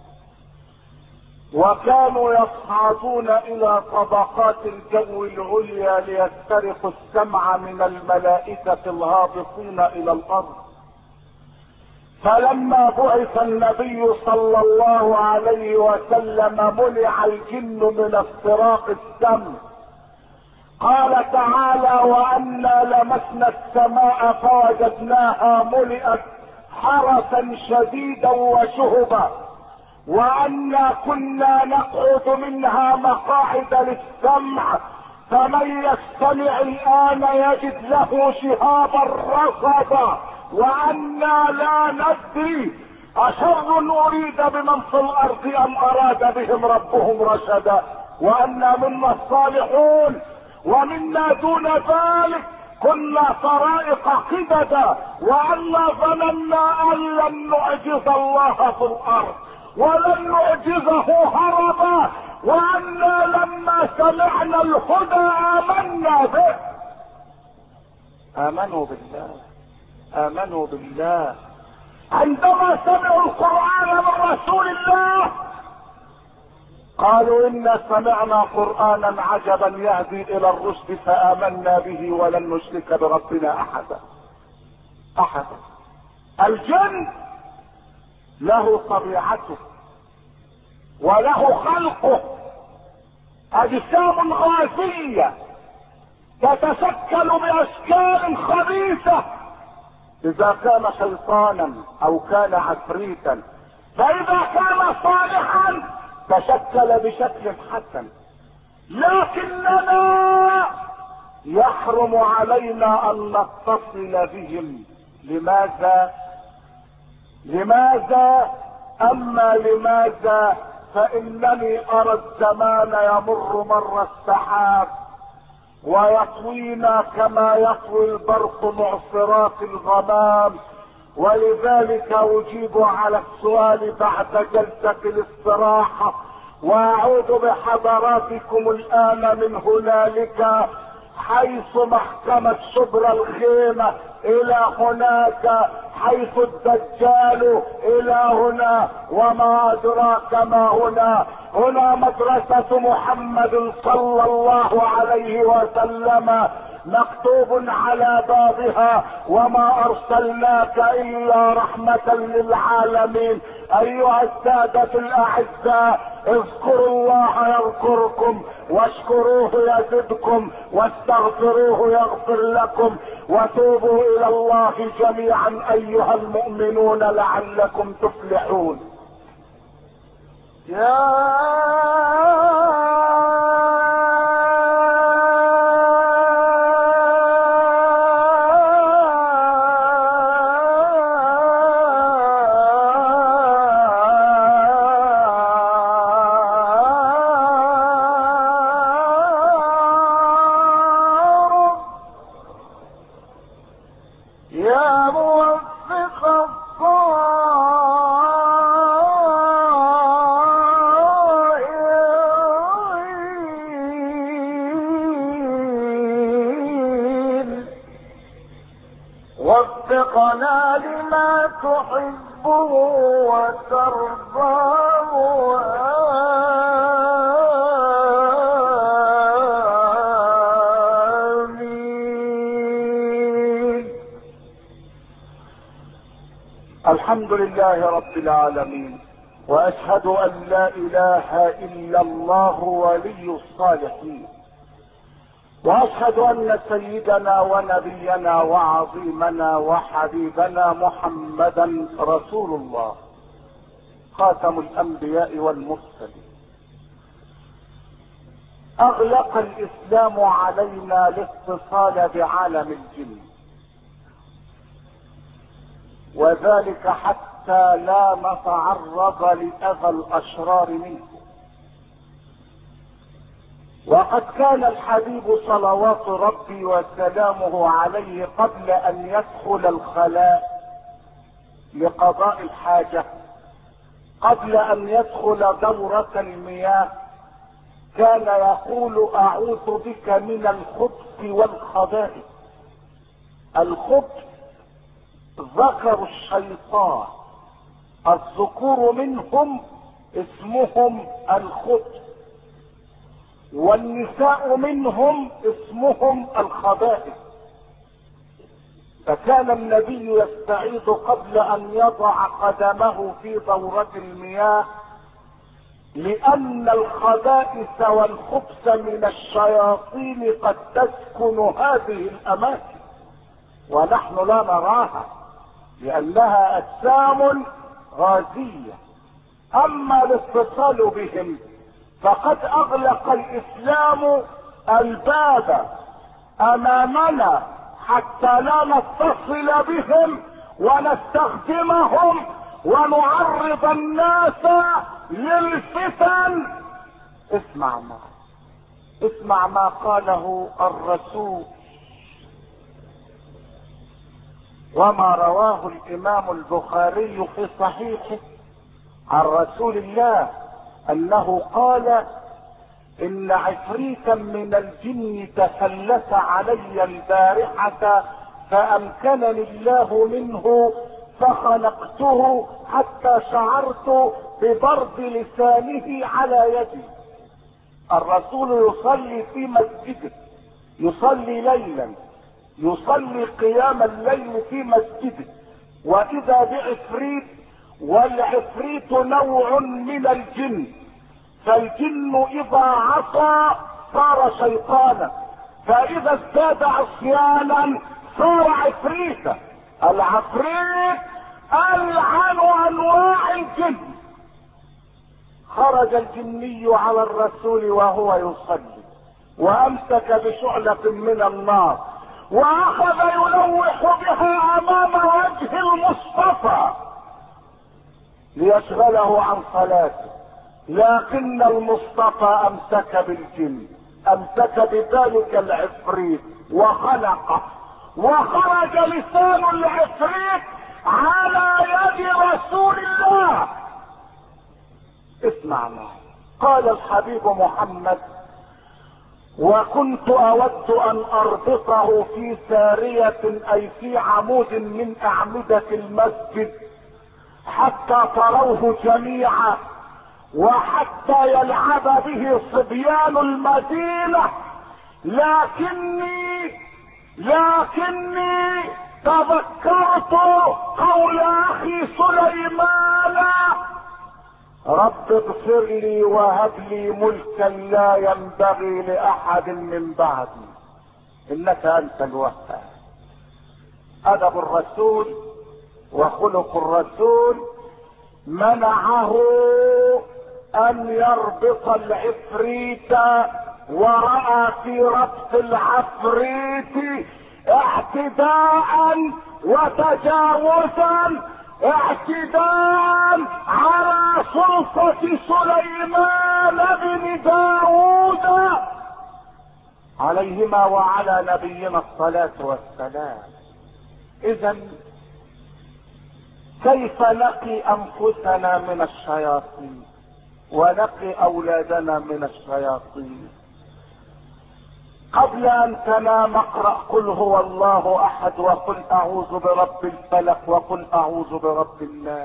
وكانوا يصعدون الى طبقات الجو العليا ليسترقوا السمع من الملائكة الهابطين الى الارض. فلما بعث النبي صلى الله عليه وسلم منع الجن من استراق السمع. قال تعالى: وأنا لمسنا السماء فوجدناها ملئت حرسا شديدا وشهبا، وأنا كنا نقعد منها مقاعد للسمع، فمن يستمع الآن يجد له شهابا رصدا، وأنا لا ندري أشر أريد بمن في الأرض أم أراد بهم ربهم رشدا، وأنا منا الصالحون ومنا دون ذلك كنا طرائق قددا، وأنا ظننا أن لن نعجز الله في الأرض ولن نعجزه هربا، وأنا لما سمعنا الهدى آمنا به. آمنوا بالله آمنوا بالله عندما سمعوا القرآن من رسول الله قالوا: إنا سمعنا قرآنا عجبا يهدي إلى الرشد فآمنا به ولن نشرك بربنا أحدا. أحدا. الجن له طبيعته وله خلقه، أجسام غازية تتشكل بأشكال خبيثة إذا كان شيطانا أو كان عفريتا، فإذا كان صالحا تشكل بشكل حسن. لكننا يحرم علينا أن نتصل بهم. لماذا؟ لماذا؟ أما لماذا؟ فإنني أرى الزمان يمر مر السحاب ويطوينا كما يطوي البرق معصرات الغمام، ولذلك أجيب على السؤال بعد جلسة الاستراحة، وأعود بحضراتكم الآن من هنالك حيث محكمة شبرا الخيمة الى هناك، حيث الدجال الى هنا، وما ادراك ما هنا. هنا مدرسة محمد صلى الله عليه وسلم، مكتوب على بابها وما ارسلناك الا رحمة للعالمين. ايها السادة الاعزاء، اذكروا الله يذكركم، واشكروه يزدكم، واستغفروه يغفر لكم، وتوبوا الى الله جميعا ايها المؤمنون لعلكم تفلحون. يا وفقنا لما تحبه وترضاه، آمين. الحمد لله رب العالمين، واشهد ان لا اله الا الله ولي الصالحين، واشهد ان سيدنا ونبينا وعظيمنا وحبيبنا محمدا رسول الله، خاتم الانبياء والمرسلين. اغلق الاسلام علينا الاتصال بعالم الجن، وذلك حتى لا نتعرض لاذى الاشرار منه. وقد كان الحبيب صلوات ربي وسلامه عليه قبل ان يدخل الخلاء لقضاء الحاجة، قبل ان يدخل دورة المياه، كان يقول اعوذ بك من الخبث والخبائث. الخبث ذكر الشيطان، الذكور منهم اسمهم الخبث، والنساء منهم اسمهم الخبائث. فكان النبي يستعيذ قبل ان يضع قدمه في دورة المياه، لان الخبائث والخبث من الشياطين قد تسكن هذه الاماكن ونحن لا نراها لانها اجسام غازية. اما الاتصال بهم فقد اغلق الاسلام الباب امامنا حتى لا نتصل بهم ونستخدمهم ونعرض الناس للفتن. اسمع ما اسمع ما قاله الرسول وما رواه الامام البخاري في صحيحه عن رسول الله انه قال: ان عفريتا من الجن تسلس علي البارحة فامكنني الله منه فخنقته حتى شعرت بضرب لسانه على يدي. الرسول يصلي في مسجده، يصلي ليلا، يصلي قيام الليل في مسجده، واذا بعفريت، والعفريت نوع من الجن، فالجن اذا عصى صار شيطانا، فاذا ازداد عصيانا صار عفريتا. العفريت العن انواع الجن. خرج الجني على الرسول وهو يصلي وامسك بشعلة من النار واخذ يلوح بها امام وجه المصطفى ليشغله عن صلاته، لكن المصطفى امسك بالجن، امسك بذلك العفريت وخلقه، وخرج لسان العفريت على يد رسول الله. اسمع معي. قال الحبيب محمد: وكنت اود ان اربطه في سارية اي في عمود من اعمدة المسجد حتى تروه جميعا وحتى يلعب به صبيان المدينة، لكني لكني تذكرت قول اخي سليمان: رب اغفر لي وهب لي ملكا لا ينبغي لاحد من بعدي انك انت الوهاب. ادب الرسول وخلق الرسول منعه ان يربط العفريت، ورأى في ربط العفريت اعتداء وتجاوزا، اعتداء على سلطة سليمان بن داود عليهما وعلى نبينا الصلاة والسلام. اذا كيف نقي انفسنا من الشياطين ونقي اولادنا من الشياطين؟ قبل ان تنام اقرأ قل هو الله احد وقل اعوذ برب الفلق وقل اعوذ برب الناس،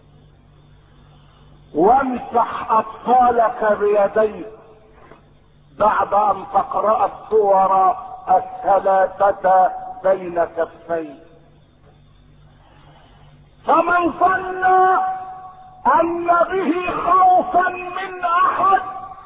وامسح اطفالك بيديك بعد ان تقرأ السور الثلاثة بين كفيك. فمن ظن ان به خوفا من احد،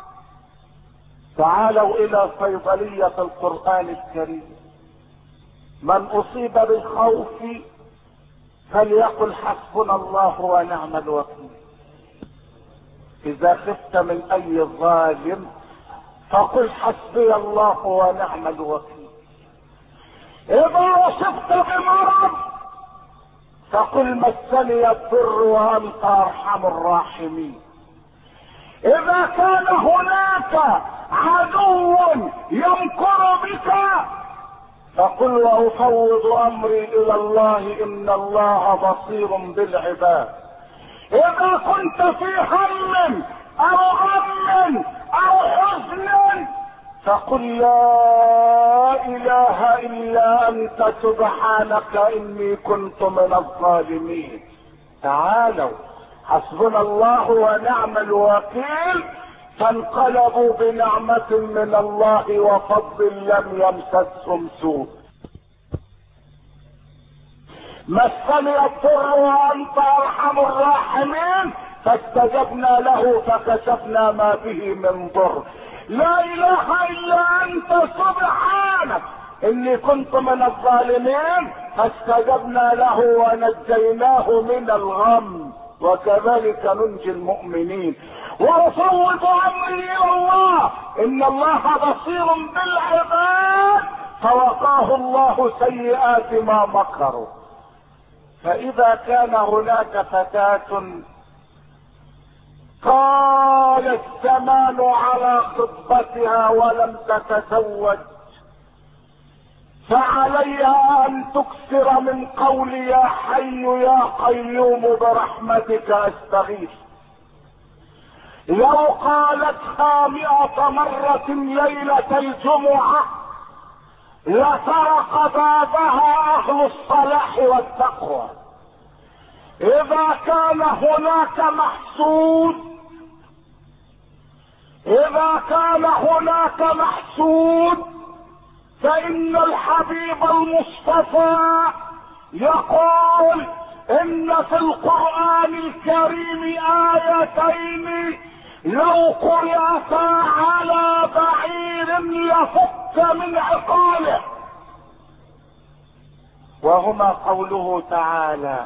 تعالوا الى صيدلية القرآن الكريم. من اصيب بالخوف فليقل حسبنا الله ونعم الوكيل. اذا خفت من اي ظالم فقل حسبي الله ونعم الوكيل. اذا اصبت بمرض فقل مسني الضر وانت ارحم الراحمين. اذا كان هناك عدو يمكر بك فقل وافوض امري الى الله ان الله بصير بالعباد. اذا كنت في هم او غم او حزن فقل لا اله الا انت سبحانك اني كنت من الظالمين. تعالوا حسبنا الله ونعم الوكيل. فانقلبوا بنعمة من الله وفضل لم يمسسهم سوء. مسني الضر وانت ارحم الراحمين فاستجبنا له فكشفنا ما به من ضر. لا اله الا انت سبحانك اني كنت من الظالمين فاستجبنا له ونجيناه من الغم وكذلك ننجي المؤمنين. وافوض امري الى الله ان الله بصير بالعباد فوقاه الله سيئات ما مكروا. فاذا كان هناك فتاة طال الزمان على خطبتها ولم تتزوج فعليها ان تكثر من قول يا حي يا قيوم برحمتك استغيث. لو قالتها مئة مرة ليلة الجمعة لسرق بابها اهل الصلاح والتقوى. اذا كان هناك محسود اذا كان هناك محسود فان الحبيب المصطفى يقول ان في القرآن الكريم آيتين لو قرأتا على بعير لفك من عقاله، وهما قوله تعالى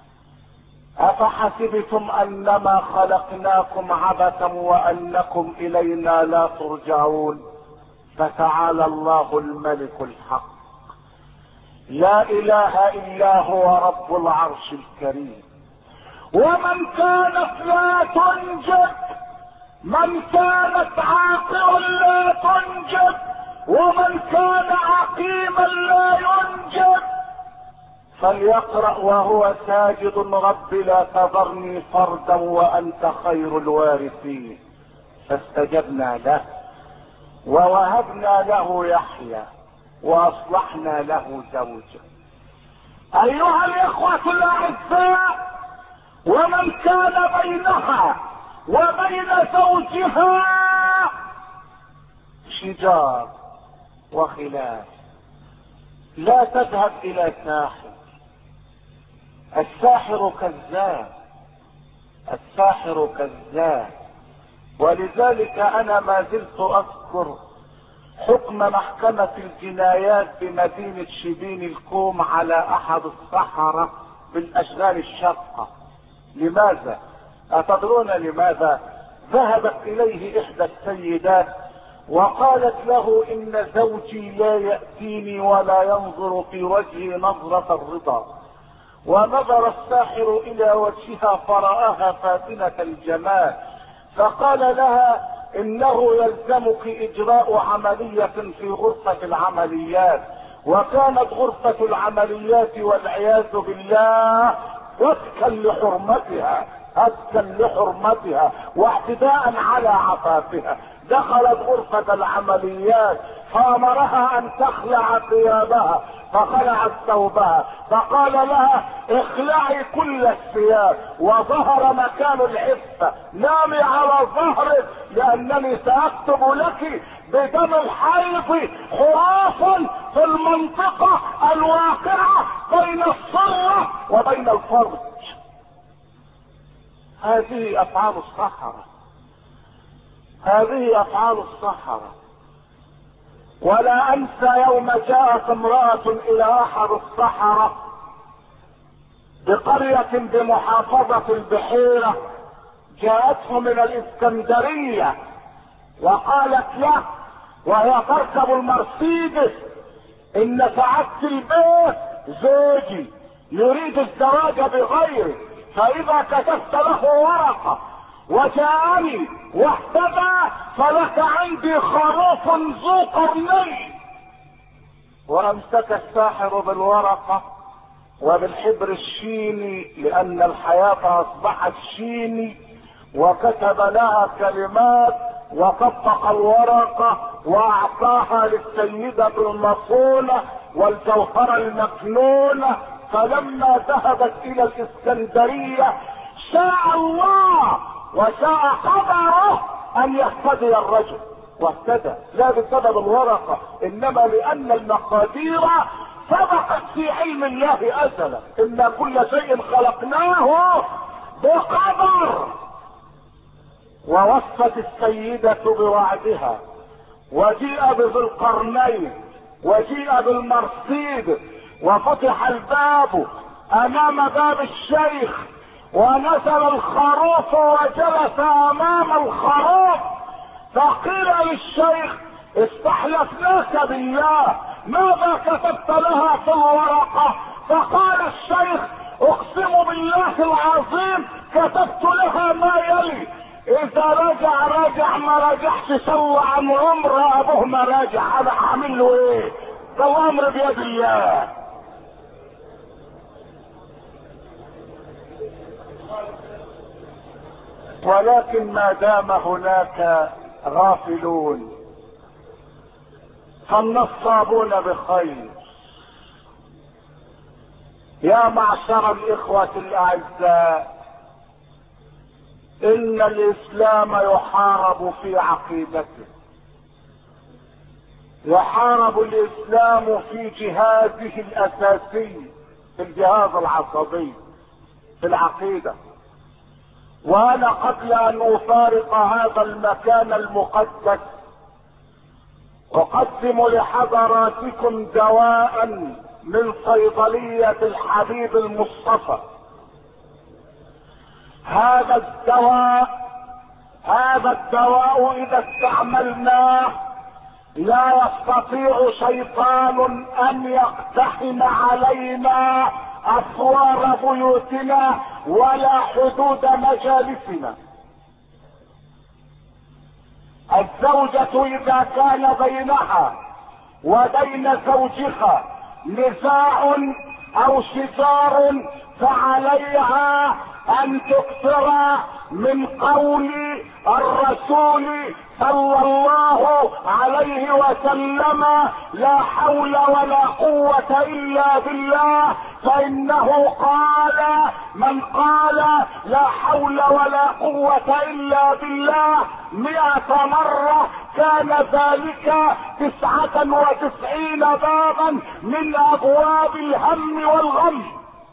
افحسبتم انما خلقناكم عبثا وانكم الينا لا ترجعون فتعالى الله الملك الحق لا اله الا هو رب العرش الكريم. ومن كانت لا تنجب من كانت عاقرا لا تنجب ومن كان عقيما لا ينجب فليقرأ وهو ساجد رب لا تذرني فردا وانت خير الوارثين. فاستجبنا له ووهبنا له يحيى واصلحنا له زوجه. ايها الاخوة الاعزاء، ومن كان بينها وبين زوجها شجار وخلاف لا تذهب الى ساحر. الساحر كذاب، الساحر كذاب. ولذلك انا ما زلت اذكر حكم محكمة الجنايات بمدينة شبين الكوم على احد السحرة بالاشغال الشاقة. لماذا؟ اتدرون لماذا؟ ذهبت اليه احدى السيدات وقالت له ان زوجي لا يأتيني ولا ينظر في وجهي نظرة الرضا. ونظر الساحر الى وجهها فرآها فاتنة الجمال، فقال لها انه يلزمك اجراء عملية في غرفة العمليات. وكانت غرفة العمليات والعياذ بالله هتكا لحرمتها، هتكا لحرمتها واعتداء على عفافها. دخلت غرفة العمليات فامرها ان تخلع ثيابها، فخلعت ثوبها، فقال لها اخلعي كل الثياب وظهر مكان العفة، نامي على ظهرك لانني ساكتب لك بدم الحيض حروف في المنطقة الواقعة بين الصرة وبين الفرج. هذه افعال السحرة، هذه افعال السحرة. ولا انسى يوم جاءت امرأة الى احد السحرة بقرية بمحافظة البحيرة، جاءته من الاسكندرية وقالت له وهي تركب المرسيدس ان سعادة البيت زوجي يريد الزواج بغيري، فاذا كتبت له ورقة وجاءني واحتمى فلك عندي خروف ذو قرنين. وامسك الساحر بالورقة وبالحبر الشيني لان الحياة اصبحت شيني، وكتب لها كلمات وطبق الورقة واعطاها للسيدة المصونة والجوهرة المكنونة. فلما ذهبت الى الاسكندرية شاء الله وشاء قدره ان يهتدي الرجل، واهتدى لا بسبب الورقة انما لان المقادير سبقت في علم الله ازلا. ان كل شيء خلقناه بقدر. ووفت السيدة بوعدها وجيء بذي القرنين وجيء بالمرصيد وفتح الباب امام باب الشيخ ونزل الخروف وجلس امام الخروف. فقيل للشيخ استحلفناك بالله ماذا كتبت لها في الورقة؟ فقال الشيخ اقسم بالله العظيم كتبت لها ما يلي: اذا رجع راجع، ما رجعش صلى عن عمر ابوه ما راجع. انا هعمل له ايه؟ ده الامر بيد الله. ولكن ما دام هناك غافلون فالنصابون بخير. يا معشر الاخوة الاعزاء، ان الاسلام يحارب في عقيدته، يحارب الاسلام في جهازه الاساسي، في الجهاز العصبي، في العقيدة. وانا قبل ان افارق هذا المكان المقدس اقدم لحضراتكم دواء من صيدلية الحبيب المصطفى. هذا الدواء هذا الدواء اذا استعملناه لا يستطيع شيطان ان يقتحم علينا اسوار بيوتنا ولا حدود مجالسنا. الزوجة اذا كان بينها وبين زوجها نزاع او شجار فعليها ان تكثر من قول الرسول صلى الله عليه وسلم لا حول ولا قوة الا بالله، فانه قال: من قال لا حول ولا قوة الا بالله مئة مرة كان ذلك تسعة وتسعين بابا من ابواب الهم والغم.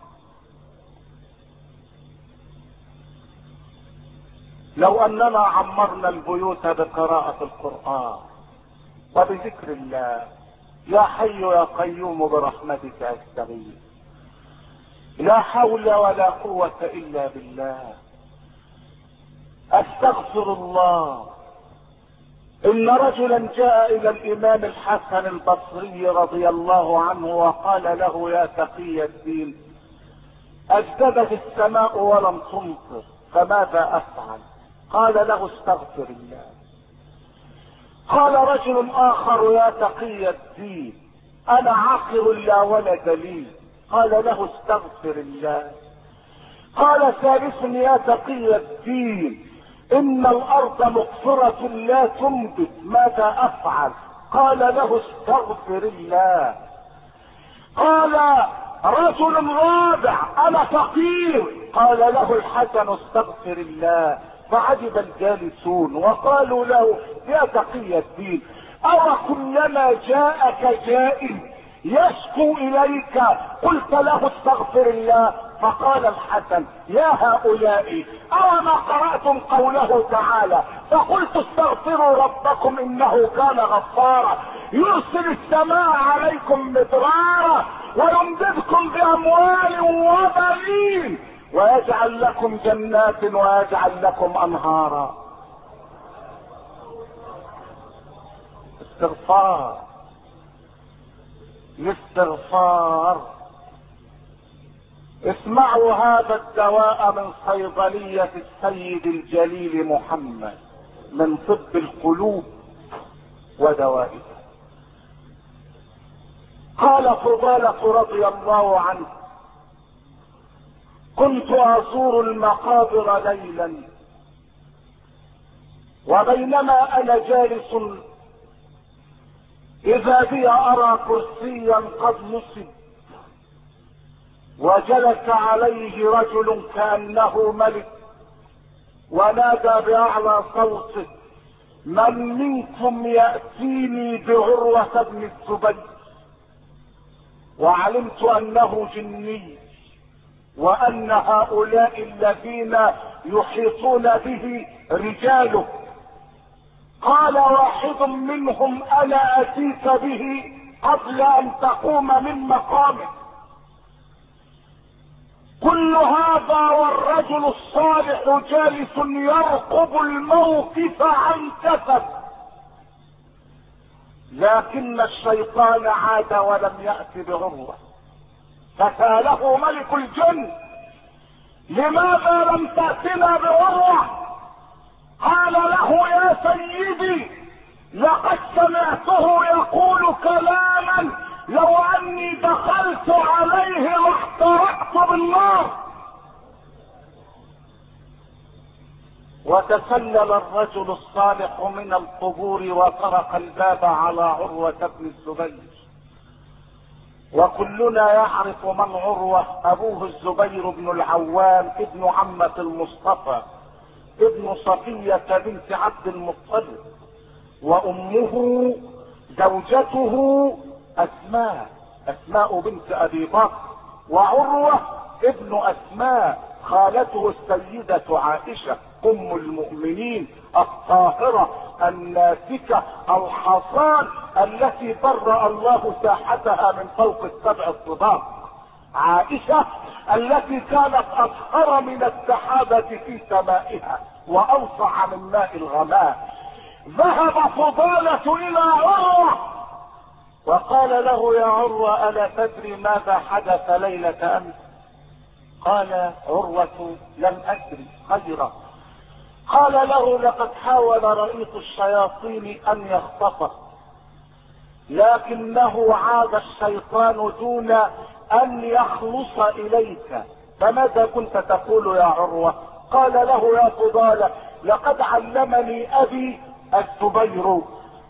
لو اننا عمرنا البيوت بقراءة القرآن وبذكر الله: يا حي يا قيوم برحمتك استغيث، لا حول ولا قوة الا بالله، استغفر الله. ان رجلا جاء الى الامام الحسن البصري رضي الله عنه وقال له: يا تقي الدين، اجدبت السماء ولم تمطر، فماذا افعل؟ قال له: استغفر الله. قال رجل اخر: يا تقي الدين، انا عاقر لا ولد لي. قال له: استغفر الله. قال ثالث: يا تقي الدين، ان الارض مقفرة لا تنبت، ماذا افعل؟ قال له: استغفر الله. قال رجل رابع: انا فقير. قال له الحسن: استغفر الله. فعجب الجالسون وقالوا له: يا تقي الدين، أو كلما جاءك جائز يشكو إليك قلت له استغفر الله؟ فقال الحسن: يا هؤلاء، أوما قرأتم قوله تعالى: فقلت استغفروا ربكم إنه كان غفارا يرسل السماء عليكم مدرارا ويمددكم بأموال وبنين ويجعل لكم جنات ويجعل لكم انهارا. استغفار، الاستغفار. اسمعوا هذا الدواء من صيدلية السيد الجليل محمد من طب القلوب ودوائها. قال فضالة رضي الله عنه: كنت ازور المقابر ليلا، وبينما انا جالس اذا بي ارى كرسيا قد نصب، وجلس عليه رجل كانه ملك، ونادى باعلى صوته: من منكم ياتيني بعروة بن الزبير؟ وعلمت انه جني، وان هؤلاء الذين يحيطون به رجاله. قال واحد منهم: انا اتيك به قبل ان تقوم من مقامك. كل هذا والرجل الصالح جالس يرقب الموقف عن كثب، لكن الشيطان عاد ولم يأت بعروة. فسأله ملك الجن: لماذا لم تأتنا بعروة؟ قال له: يا سيدي، لقد سمعته يقول كلاما لو اني دخلت عليه واحترقت بالنار. وتسلل الرجل الصالح من القبور وطرق الباب على عروة بن الزبير. وكلنا يعرف من عروة: ابوه الزبير بن العوام ابن عمة المصطفى ابن صفية بنت عبد المطلب، وامه زوجته اسماء اسماء بنت ابي بكر، وعروة ابن اسماء خالته السيدة عائشة ام المؤمنين الطاهرة الناسكة الحصان التي برأ الله ساحتها من فوق السبع الطباق، عائشة التي كانت اطهر من السحابة في سمائها واوسع من ماء الغماء. ذهب فضالة الى عروة وقال له: يا عروة، الا تدري ماذا حدث ليلة امس؟ قال عروة: لم ادري. خيرا. قال له: لقد حاول رئيس الشياطين ان يخطفه، لكنه عاد الشيطان دون ان يخلص اليك. فماذا كنت تقول يا عروة؟ قال له: يا فضالة، لقد علمني ابي الزبير،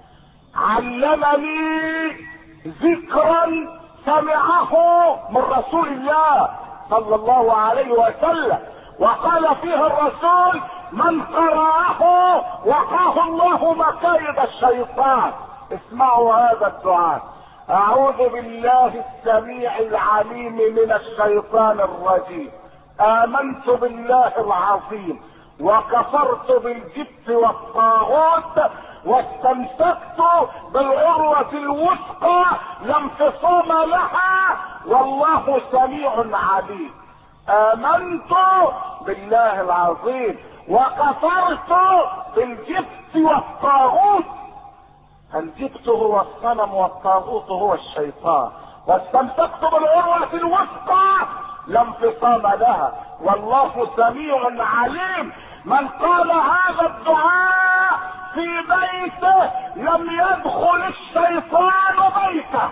علمني ذكرا سمعه من رسول الله صلى الله عليه وسلم، وقال فيه الرسول: من قرأه وقاه الله مكايد الشيطان. اسمعوا هذا الدعاء: اعوذ بالله السميع العليم من الشيطان الرجيم، امنت بالله العظيم وكفرت بالجبت والطاغوت واستمسكت بالعروة الوثقى لا انفصام لها والله سميع عليم. امنت بالله العظيم وكفرت بالجبت والطاغوت. الجبت هو الصنم والطاغوت هو الشيطان، واستمسكت بالعروة الوثقى لا انفصام لها والله سميع عليم. من قال هذا الدعاء في بيته لم يدخل الشيطان بيته.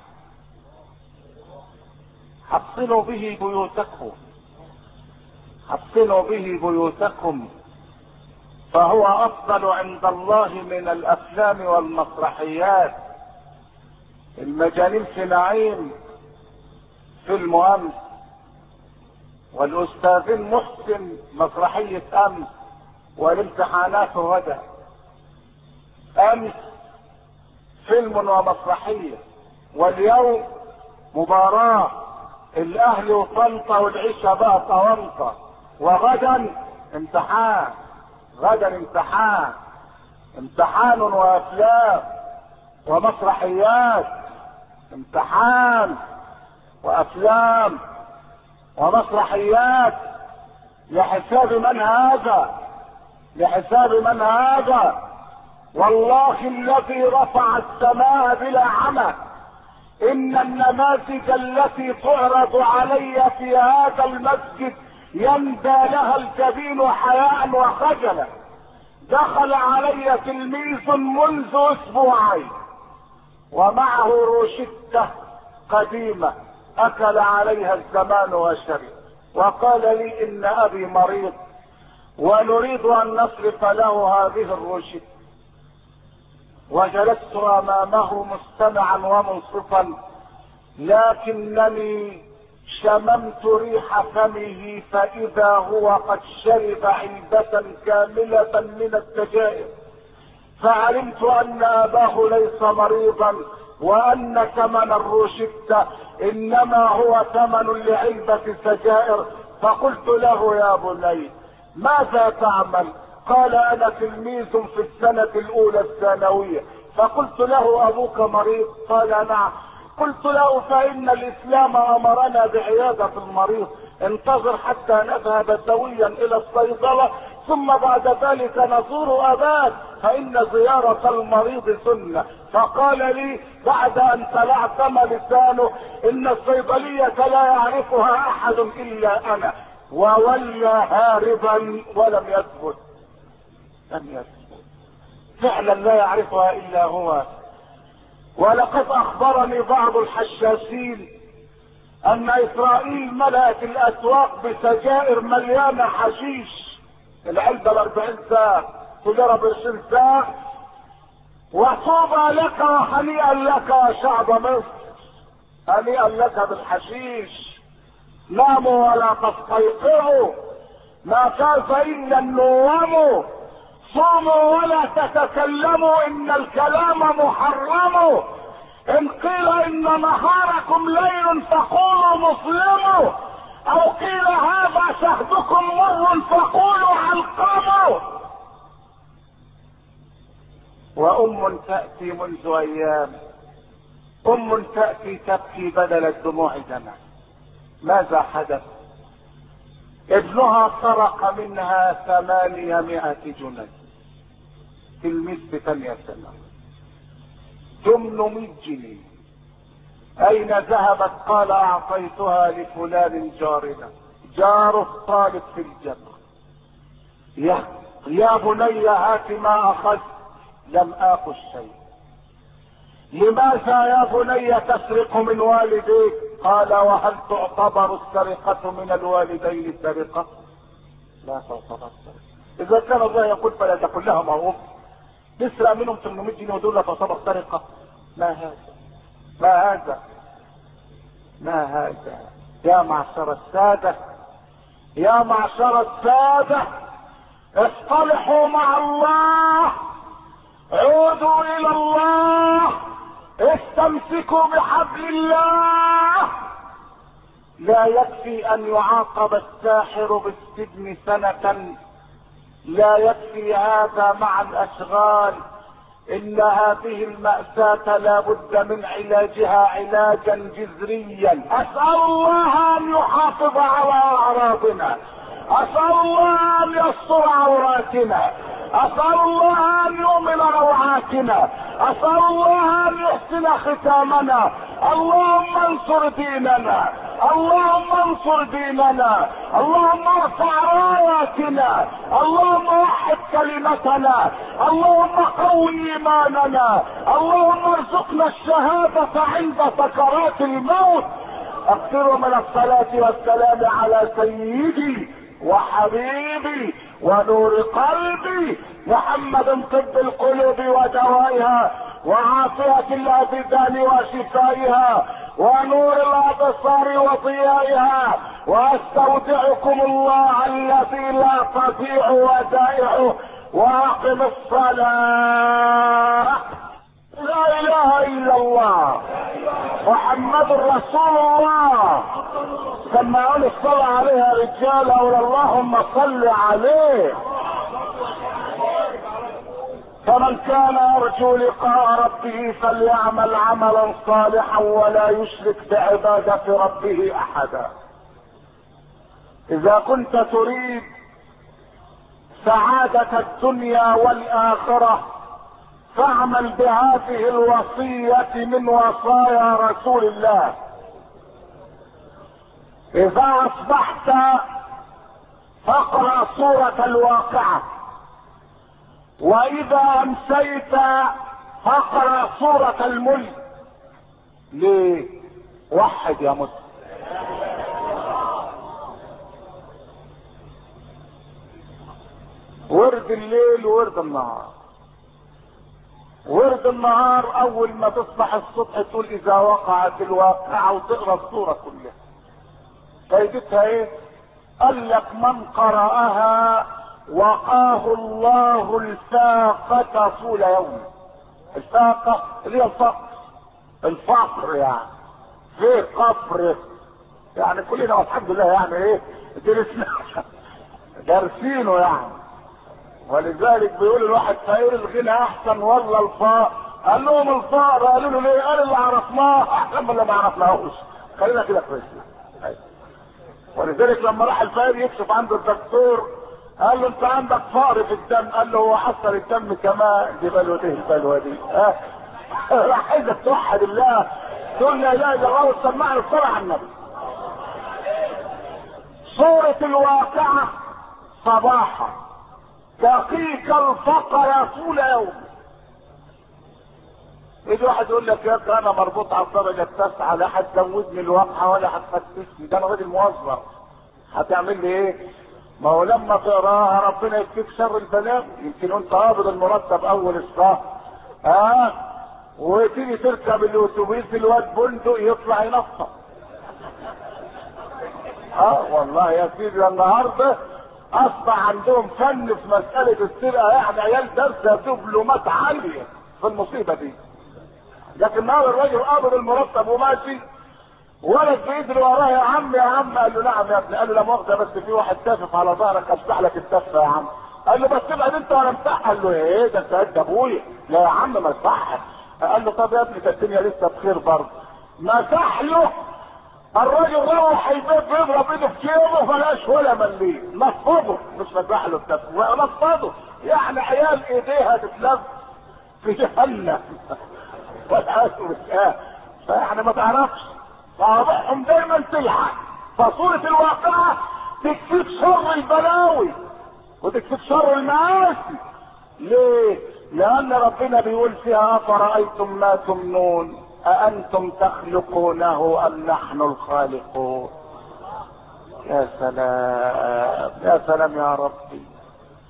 حصنوا به بيوتكم، حصنوا به بيوتكم، فهو افضل عند الله من الافلام والمسرحيات. المجانين في نعيم فيلم امس، والاستاذين محسن مسرحية امس، والامتحانات غدا. امس فيلم ومسرحية، واليوم مباراة الاهلي وطنطا والعشاء بقى طنطا، وغدا امتحان، غدا امتحان، امتحان وافلام ومسرحيات، امتحان وافلام ومسرحيات. لحساب من هذا؟ لحساب من هذا؟ والله الذي رفع السماء بلا عمى، ان النماذج التي تعرض علي في هذا المسجد يندى لها الجبين حياء وخجلا. دخل علي تلميذ منذ اسبوعين ومعه روشتة قديمة اكل عليها الزمان وشرب، وقال لي ان ابي مريض ونريد ان نصرف له هذه الروشتة. وجلست امامه مستمعا ومنصفا، لكنني شممت ريح فمه فاذا هو قد شرب علبة كاملة من السجائر، فعلمت ان اباه ليس مريضا وان ثمن الروشتة انما هو ثمن لعلبة سجائر. فقلت له: يا بني ماذا تعمل؟ قال: انا تلميذ في السنة الاولى الثانوية. فقلت له: ابوك مريض؟ قال: نعم. قلت له: فان الاسلام امرنا بعيادة المريض، انتظر حتى نذهب سويا الى الصيدلة ثم بعد ذلك نزور اباك فان زيارة المريض سنة. فقال لي بعد ان تلعثم لسانه: ان الصيدلية لا يعرفها احد الا انا. وولى هاربا ولم يثبت، لم يثبت، فعلا لا يعرفها الا هو. ولقد اخبرني بعض الحشاشين ان اسرائيل ملأت الاسواق بسجائر مليانة حشيش، العلبة الاربعين ساعة تجرى بعشرين ساعة. وطوبى لك وهنيئا لك يا شعب مصر، هنيئا لك بالحشيش. ناموا ولا تستيقظوا، ما فاز الا النوم. صوموا ولا تتكلموا ان الكلام محرم. ان قيل ان نهاركم ليل فقولوا مظلم، او قيل هذا شهدكم مر فقولوا علقم. وام تأتي منذ ايام، ام تأتي تبكي بدل الدموع دمع. ماذا حدث؟ ابنها سرق منها ثمانمائة جنيه، تلميذ بثانية سنة، ثمانمائة جنيه. اين ذهبت؟ قال: اعطيتها لفلان جارنا، جار الطالب في الجنة. يا يا بني هات ما اخذت. لم اخذ شيء. لماذا يا بني تسرق من والديك؟ قال: وهل تعتبر السرقة من الوالدين سرقة؟ لا تعتبر سرقة. اذا كان الله يقول فلا تكن لها مرغوب، تسرق منهم ثمانمائة جنيه ودول لا تعتبر سرقه؟ ما هذا ما هذا ما هذا يا معشر الساده، يا معشر الساده، اصطلحوا مع الله، عودوا الى الله، استمسكوا بحبل الله. لا يكفي ان يعاقب الساحر بالسجن سنة، لا يكفي هذا مع الاشغال، ان هذه المأساة لا بد من علاجها علاجا جذريا. اسأل الله ان يحافظ على اعراضنا، اسأل الله ان يستر عوراتنا، اسأل الله ان يؤمن روعاتنا، اسأل الله ان يحسن ختامنا. اللهم انصر ديننا، اللهم انصر ديننا، اللهم ارفع راياتنا، اللهم وحد كلمتنا، اللهم قوي ايماننا، اللهم ارزقنا الشهادة عند سكرات الموت. اكثروا من الصلاة والسلام على سيدي وحبيبي ونور قلبي محمد، طب القلوب ودوائها وعافية الابدان وشفائها ونور الابصار وضيائها. واستودعكم الله الذي لا تضيع ودائعه، واقم الصلاة. لا اله الا الله محمد رسول الله. سمعون الصلاة عليها رجال، ولا اللهم صل عليه. فمن كان يرجو لقاء ربه فليعمل عملا صالحا ولا يشرك بعبادة ربه احدا. اذا كنت تريد سعادة الدنيا والاخرة فاعمل بهذه الوصية من وصايا رسول الله. اذا اصبحت فاقرأ سورة الواقعة، واذا امسيت فاقرأ سورة الملك. ليه؟ وحد يا مسلم. ورد الليل وورد النهار. ورد النهار اول ما تصبح الصبح تقول اذا وقعت الواقعة وتقرأ السورة كلها. فايدتها ايه؟ قال لك من قرأها وقاه الله الفاقة طول يوم. الفاقة اللي هي الفقر، الفقر يعني في قفر يعني كلنا والحمد لله يعني ايه درسنا دارسينه يعني. ولذلك بيقول الواحد فقير الغنى احسن ولا الفقر؟ قال لهم الفقر. قالوا له ليه؟ قال اللي عرفناه احسن من اللي ما عرفناهوش. خلينا كده كويس. ولذلك لما راح الفقير يكشف عند الدكتور قال له انت عندك فقر في الدم. قال له هو حصل الدم كمان. دي بلوه دي البلوه دي ها. راح عايزك توحد الله تقول لا اله الا الله وتسمعنا الصلاه على النبي. سورة الواقعة صباحا تقيك الفقر طول يوم. يجي واحد يقول لك يا ابني انا مربوط على الدرجه التاسعه، لا هتزودني الواقعه ولا هتفتشني، ده انا راجل موظف. هتعمل لي ايه؟ ما هو لما تقراها ربنا يكفيك شر البلاء. يمكن انت قابض المرتب اول الشهر اه وتيجي تركب الاتوبيس الواد بندق يطلع ينفط. اه والله يا سيدي النهارده اصبح عندهم فن في مساله السرقه، يعني عيال دارسه دبلومات عاليه في المصيبه دي. لكن النهارده الراجل قابض المرتب وماشي، ولد بيجري وراه يا عم يا عم. قال له نعم يا ابني. قال له لا مؤاخذه بس في واحد تافف على ظهرك افتح لك التفه يا عم. قال له بس ابعد انت وانا امسحها. قال له ايه ده انت قد ابويا؟ لا يا عم مسحها. قال له طب يا ابني ده الدنيا لسه بخير برضه. مسح له. الراجل روح البيت بيضرب ايده في جيبه فلاش ولا مليم. نفضه مش مسح له التفه، نفضه يعني عيال ايديها تتلف في جهنم والعياذ بالله. فيعني ما تعرفش واضحهم دايما تلحق. فصورة الواقعة تكفيك شر البلاوي وتكفيك شر المعاصي. ليه؟ لان ربنا بيقول فيها افرأيتم ما تمنون اانتم تخلقونه ام نحن الخالقون. يا سلام يا سلام يا ربي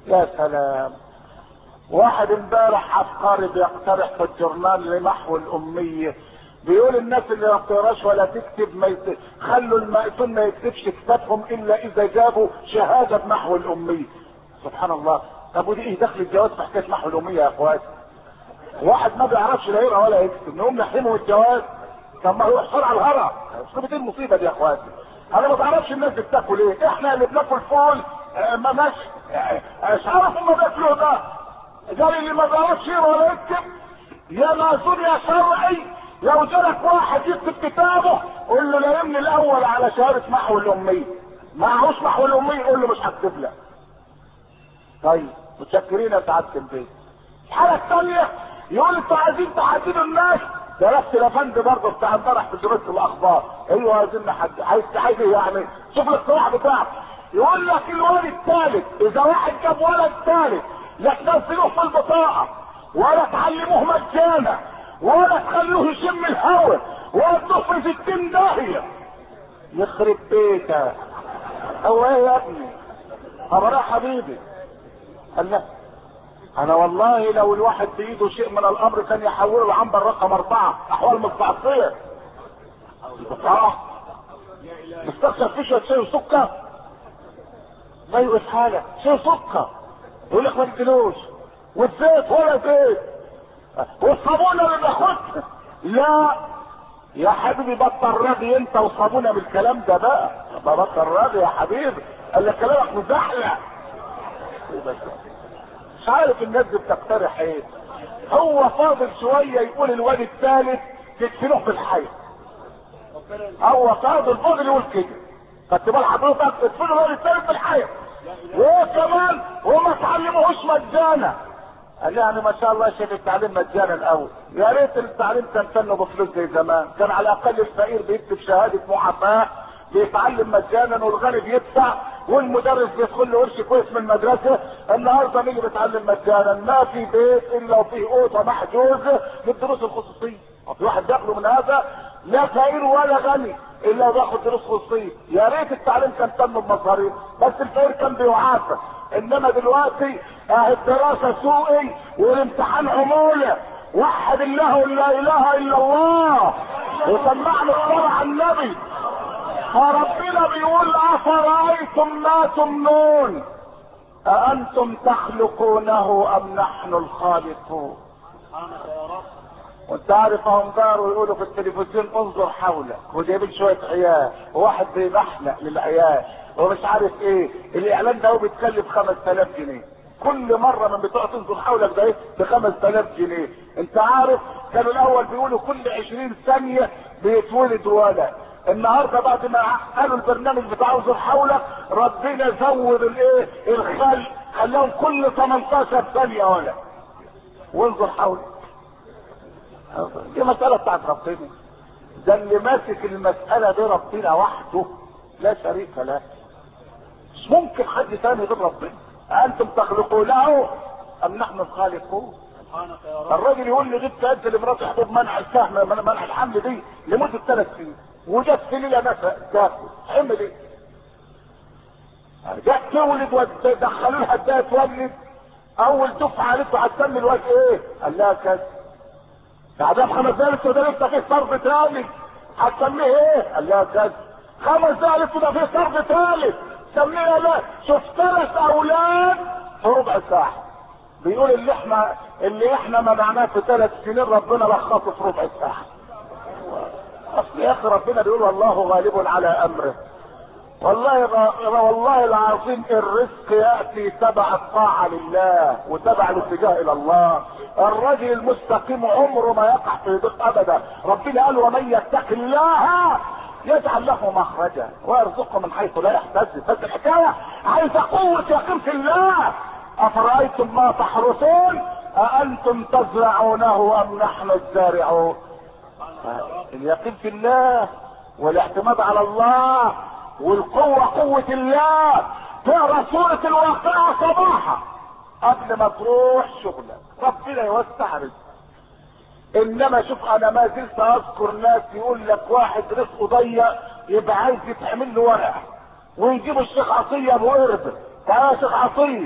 يا سلام. واحد امبارح عبقري بيقترح في الجورنال لمحو الاميه، بيقول الناس اللي ما بتقراش ولا تكتب ما يت... خلوا المأتون ما يكتبش كتابهم الا اذا جابوا شهاده بمحو الاميه. سبحان الله. طب ودي ايه دخل الجواز في حكايه محو الاميه يا اخواتي؟ واحد ما بيعرفش لا يقرا ولا يكتب نقوم نحرمه الجواز؟ طب ما هو يحصل على الهرع. شوف دي المصيبه دي يا اخواتي. انا ما بعرفش الناس بتاكل ايه، احنا اللي بناكل فول ما ماشي مش عارف هم بياكلوا ده. قال اللي ما بيعرفش يقرا ولا يكتب يا مأذون يا شرعي، لو جالك واحد يكتب كتابه قول له لا يمني الاول على شهاده محو الاميه، معهوش محو الاميه قول له مش هكتب لك. طيب متشكرين يا سعاده البيت. الحاله الثانيه يقول انتوا عايزين تحددوا الناس، ده نفس الافند برضه بتاع امبارح في جريده الاخبار. ايوه عايزين نحدد. عايز عايز ايه يعني؟ شوف الاقتراح بتاعه. يقول لك الولد الثالث اذا واحد جاب ولد ثالث لا تنزلوه في البطاقه ولا تعلموه مجانا ولا تخلوه يشم الهواء ولا تدخل في ستين داهيه. يخرب بيتك. هو ايه يا ابني؟ طب يا حبيبي قال لا انا والله لو الواحد بايده شيء من الامر كان يحوله العنبر رقم اربعه احوال مستعصيه. اه مستخسر فيه شويه شاي وسكر ما يوقف حالك. شاي وسكر يقول لك ما تديلوش، والزيت ولا زيت، والصابونه اللي باخدها. لا يا حبيبي بطل راضي انت وصابونه بالكلام ده بقى. بطل راضي يا حبيبي. قال لك كلامك مزحلق. مش عارف الناس دي بتقترح ايه. هو فاضل شويه يقول الواد الثالث تدفنوه في الحي. هو فاضل فاضل يقول كده. خدت بال حضرتك؟ تدفنوا الواد الثالث في الحي وكمان وما تعلموهوش مجانا. قال لي يعني ما شاء الله شايف التعليم مجانا الاول. يا ريت التعليم كان فنه بفلوس زي زمان، كان على الاقل الفقير بيكتب شهاده معافاه بيتعلم مجانا والغني بيدفع والمدرس بيدخل له قرش كويس من المدرسه. النهارده مين اللي بيتعلم مجانا؟ ما في بيت الا وفيه اوضه محجوزه للدروس الخصوصيه. في واحد بياخده من هذا؟ لا فقير ولا غني الا بياخد دروس خصوصيه. يا ريت التعليم كان تم بمصاريف بس الفقير كان بيعافى. انما دلوقتي اه الدراسه سوقي والامتحان عموله. وحد الله لا اله الا الله وسمعنا الصلاه على النبي. فربنا بيقول افرايتم ما تمنون اانتم تخلقونه ام نحن الخالقون. وانت عارف هم داروا يقولوا في التلفزيون انظر حولك وجايبين شويه عيال وواحد بيبحلق للعيال ومش عارف ايه. الاعلان ده هو بيتكلف خمس تلاف جنيه كل مره من بتوع تنظر حولك ده ايه ب خمس تلاف جنيه. انت عارف كانوا الاول بيقولوا كل عشرين ثانيه بيتولد ولد. النهارده بعد ما قالوا البرنامج بتاع انظر حولك ربنا زود الايه الخلق خلاهم كل تمنتاشر ثانيه ولد. وانظر حولك دي مسألة بتاعت ربنا. ده اللي ماسك المسألة دي ربنا وحده لا شريك له. مش ممكن حد ثاني غير ربنا. انتم تخلقونه ام نحن الخالقون. الراجل يقول لي جبت قد لمراتي حبوب منع السهم منع الحمل دي لمدة ثلاث سنين وجت في ليلة نفق تاكل حمل ايه؟ جت تولد ودخلوا لها اداها تولد اول دفعة قالته هتسمي الواد ايه؟ قال لها كذا. بعدها بخمس دقايق وده لسه فيه صرف ثالث هتسميه ايه؟ قال لها كذا. خمس دقايق وده فيه صرف ثالث سميها لا. شوف ثلاث اولاد في ربع ساعه. بيقول اللي احنا اللي احنا منعناه في ثلاث سنين ربنا لخصه في ربع ساعه. اصل يا اخي ربنا بيقول والله غالب على امره. والله والله العظيم الرزق ياتي تبع الطاعه لله وتبع الاتجاه الى الله. الرجل المستقيم عمره ما يقع في ضيق ابدا. ربنا قال ومن يتق الله يجعل له مخرجا ويرزقه من حيث لا يحتسب. بس الحكايه عايزه قوه يقين في الله. افرايتم ما تحرثون اانتم تزرعونه ام نحن الزارعون. اليقين في الله والاعتماد على الله والقوة قوة الله. تقرا سورة الواقعة صباحا قبل ما تروح شغلك ربنا يوسع رزقك. انما شوف انا ما زلت اذكر ناس يقول لك واحد رزقه ضيق يبقى عايز يتعمل له ورقة ويجيبوا الشيخ عطية ابو قرب. تعالى يا شيخ عطية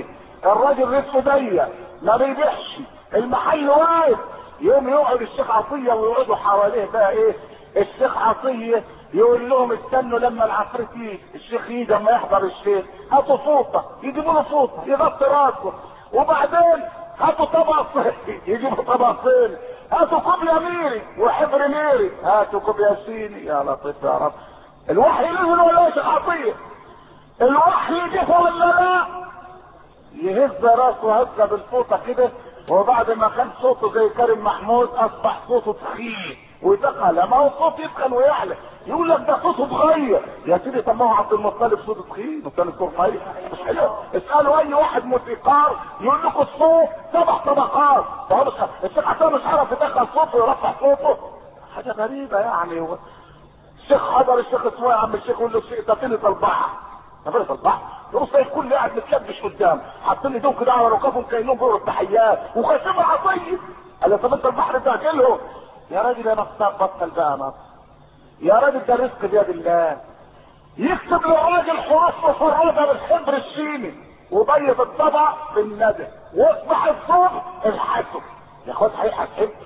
الراجل رزقه ضيق ما بيبيعش، المحل واقف، يوم يقعد الشيخ عطيه ويقعدوا حواليه بقى ايه، الشيخ عطيه يقول لهم استنوا لما العفريت يجي، الشيخ يجي لما يحضر الشيخ هاتوا فوطه، يجيبوا له فوطه يغطي راسه، وبعدين هاتوا طبق يجيبوا طبقين، هاتوا كوب ميري وحبر ميري، هاتوا كوب ياسيني، يا لطيف يا رب. الوحي نزل ولا يا شيخ عطيه؟ الوحي يجي ولا لا؟ يهز راسه هزه بالفوطه كده، وبعد ما كان صوته زي كريم محمود اصبح صوته تخين ويتقل. ما هو صوت يتقل ويعلى، يقول لك ده صوته اتغير. يا سيدي طب ما هو عبد المطلب صوته تخين وكان صوته رفيع، مش حلو؟ اسالوا اي واحد موسيقار يقول لكم الصوت سبع طبقات، فهو مش الشيخ عطيه مش عارف يدخل صوته ويرفع صوته، حاجه غريبه يعني. الشيخ حضر الشيخ اسمه يا عم الشيخ، يقول له الشيخ ده فين البحر؟ نفرت البحر يبص الكل قاعد متلبش قدام، حاطين لي دوك كده على ركابهم كانهم بيقولوا التحيات وخاتم عطيه. قال له طب انت البحر ده اكله يا راجل، يا نصاب بطل بقى نص يا راجل، ده رزق بيد الله. يكتب للراجل حروف مفرده بالحبر الصيني وبيض الطبع بالندى واصبح الصوت الحسب، ياخد هيحس حبر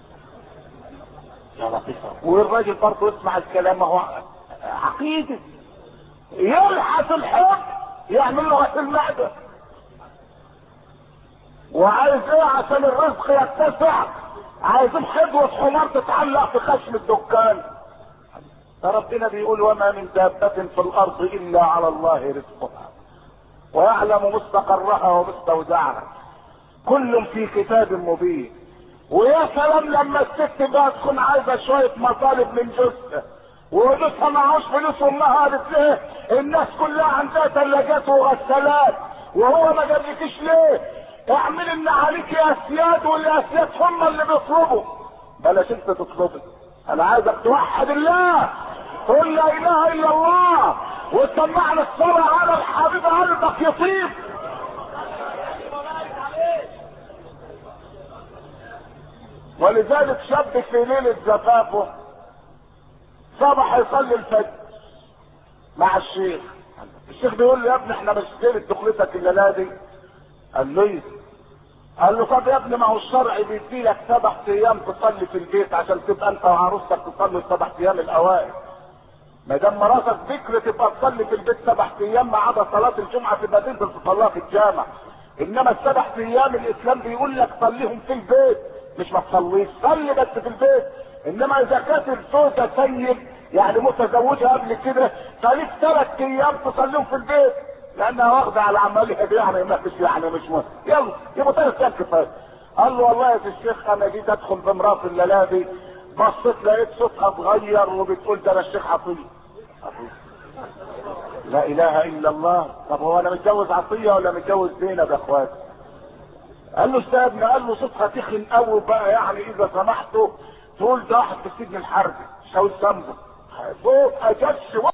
يا لطيفه. والراجل برضه يسمع الكلام، هو عقيده يلحس الحب يعمل له غسيل المعده. وعايز ايه عشان الرزق يتسع؟ عايزين حدوة حمار تتعلق في خشم الدكان. فربنا بيقول وما من دابة في الارض الا على الله رزقها ويعلم مستقرها ومستودعها كل في كتاب مبين. ويا سلام لما الست بقى تكون عايزه شويه مطالب من جوزها وجوزها معهوش فلوس، امها قالت ليه الناس كلها عندها ثلاجات وغسالات وهو ما جابلكيش ليه؟ اعمل ان عليك يا اسياد، والاسياد هم اللي بيطلبوا. بلاش انت تطلبي، انا عايزك توحد الله، قل لا اله الا الله وسمعنا الصلاه على الحبيب قلبك يطيب. ولذلك شاب في ليله زفافه صبح يصلي الفجر مع الشيخ. الشيخ بيقول له يا ابني احنا مش ليله دخلتك الليله دي؟ قال له ايه؟ قال له طب يا ابني ما هو الشرع بيدي لك سبع ايام تصلي في البيت عشان تبقى انت وعروستك تصلي السبع ايام الاوائل. ما دام مراتك ذكر تبقى تصلي في البيت سبع ايام ما عدا صلاه الجمعه تبقى تنزل تصليها في الجامع. انما السبع ايام الاسلام بيقول لك صليهم في البيت، مش ما تصليش، صلي بس في البيت. انما اذا كانت الزوجه سيد يعني متزوجه قبل كده فليك ثلاث ايام تصليهم في البيت لانها واخده على عمليه دي، يعني ما فيش يعني مش مهم، يلا يبقى ثلاث ايام كفايه. قال له والله يا الشيخ انا جيت ادخل بمراتي الليله دي بصيت لقيت صوتها اتغير وبتقول ده انا الشيخ عطيه. لا اله الا الله. طب هو انا متجوز عطيه ولا متجوز زينب يا اخوات؟ قال له استاذنا، قال له صوتها تخن قوي بقى، يعني اذا سمحتوا تقول ده واحد في السجن الحربي شاول سامبو صوت اجش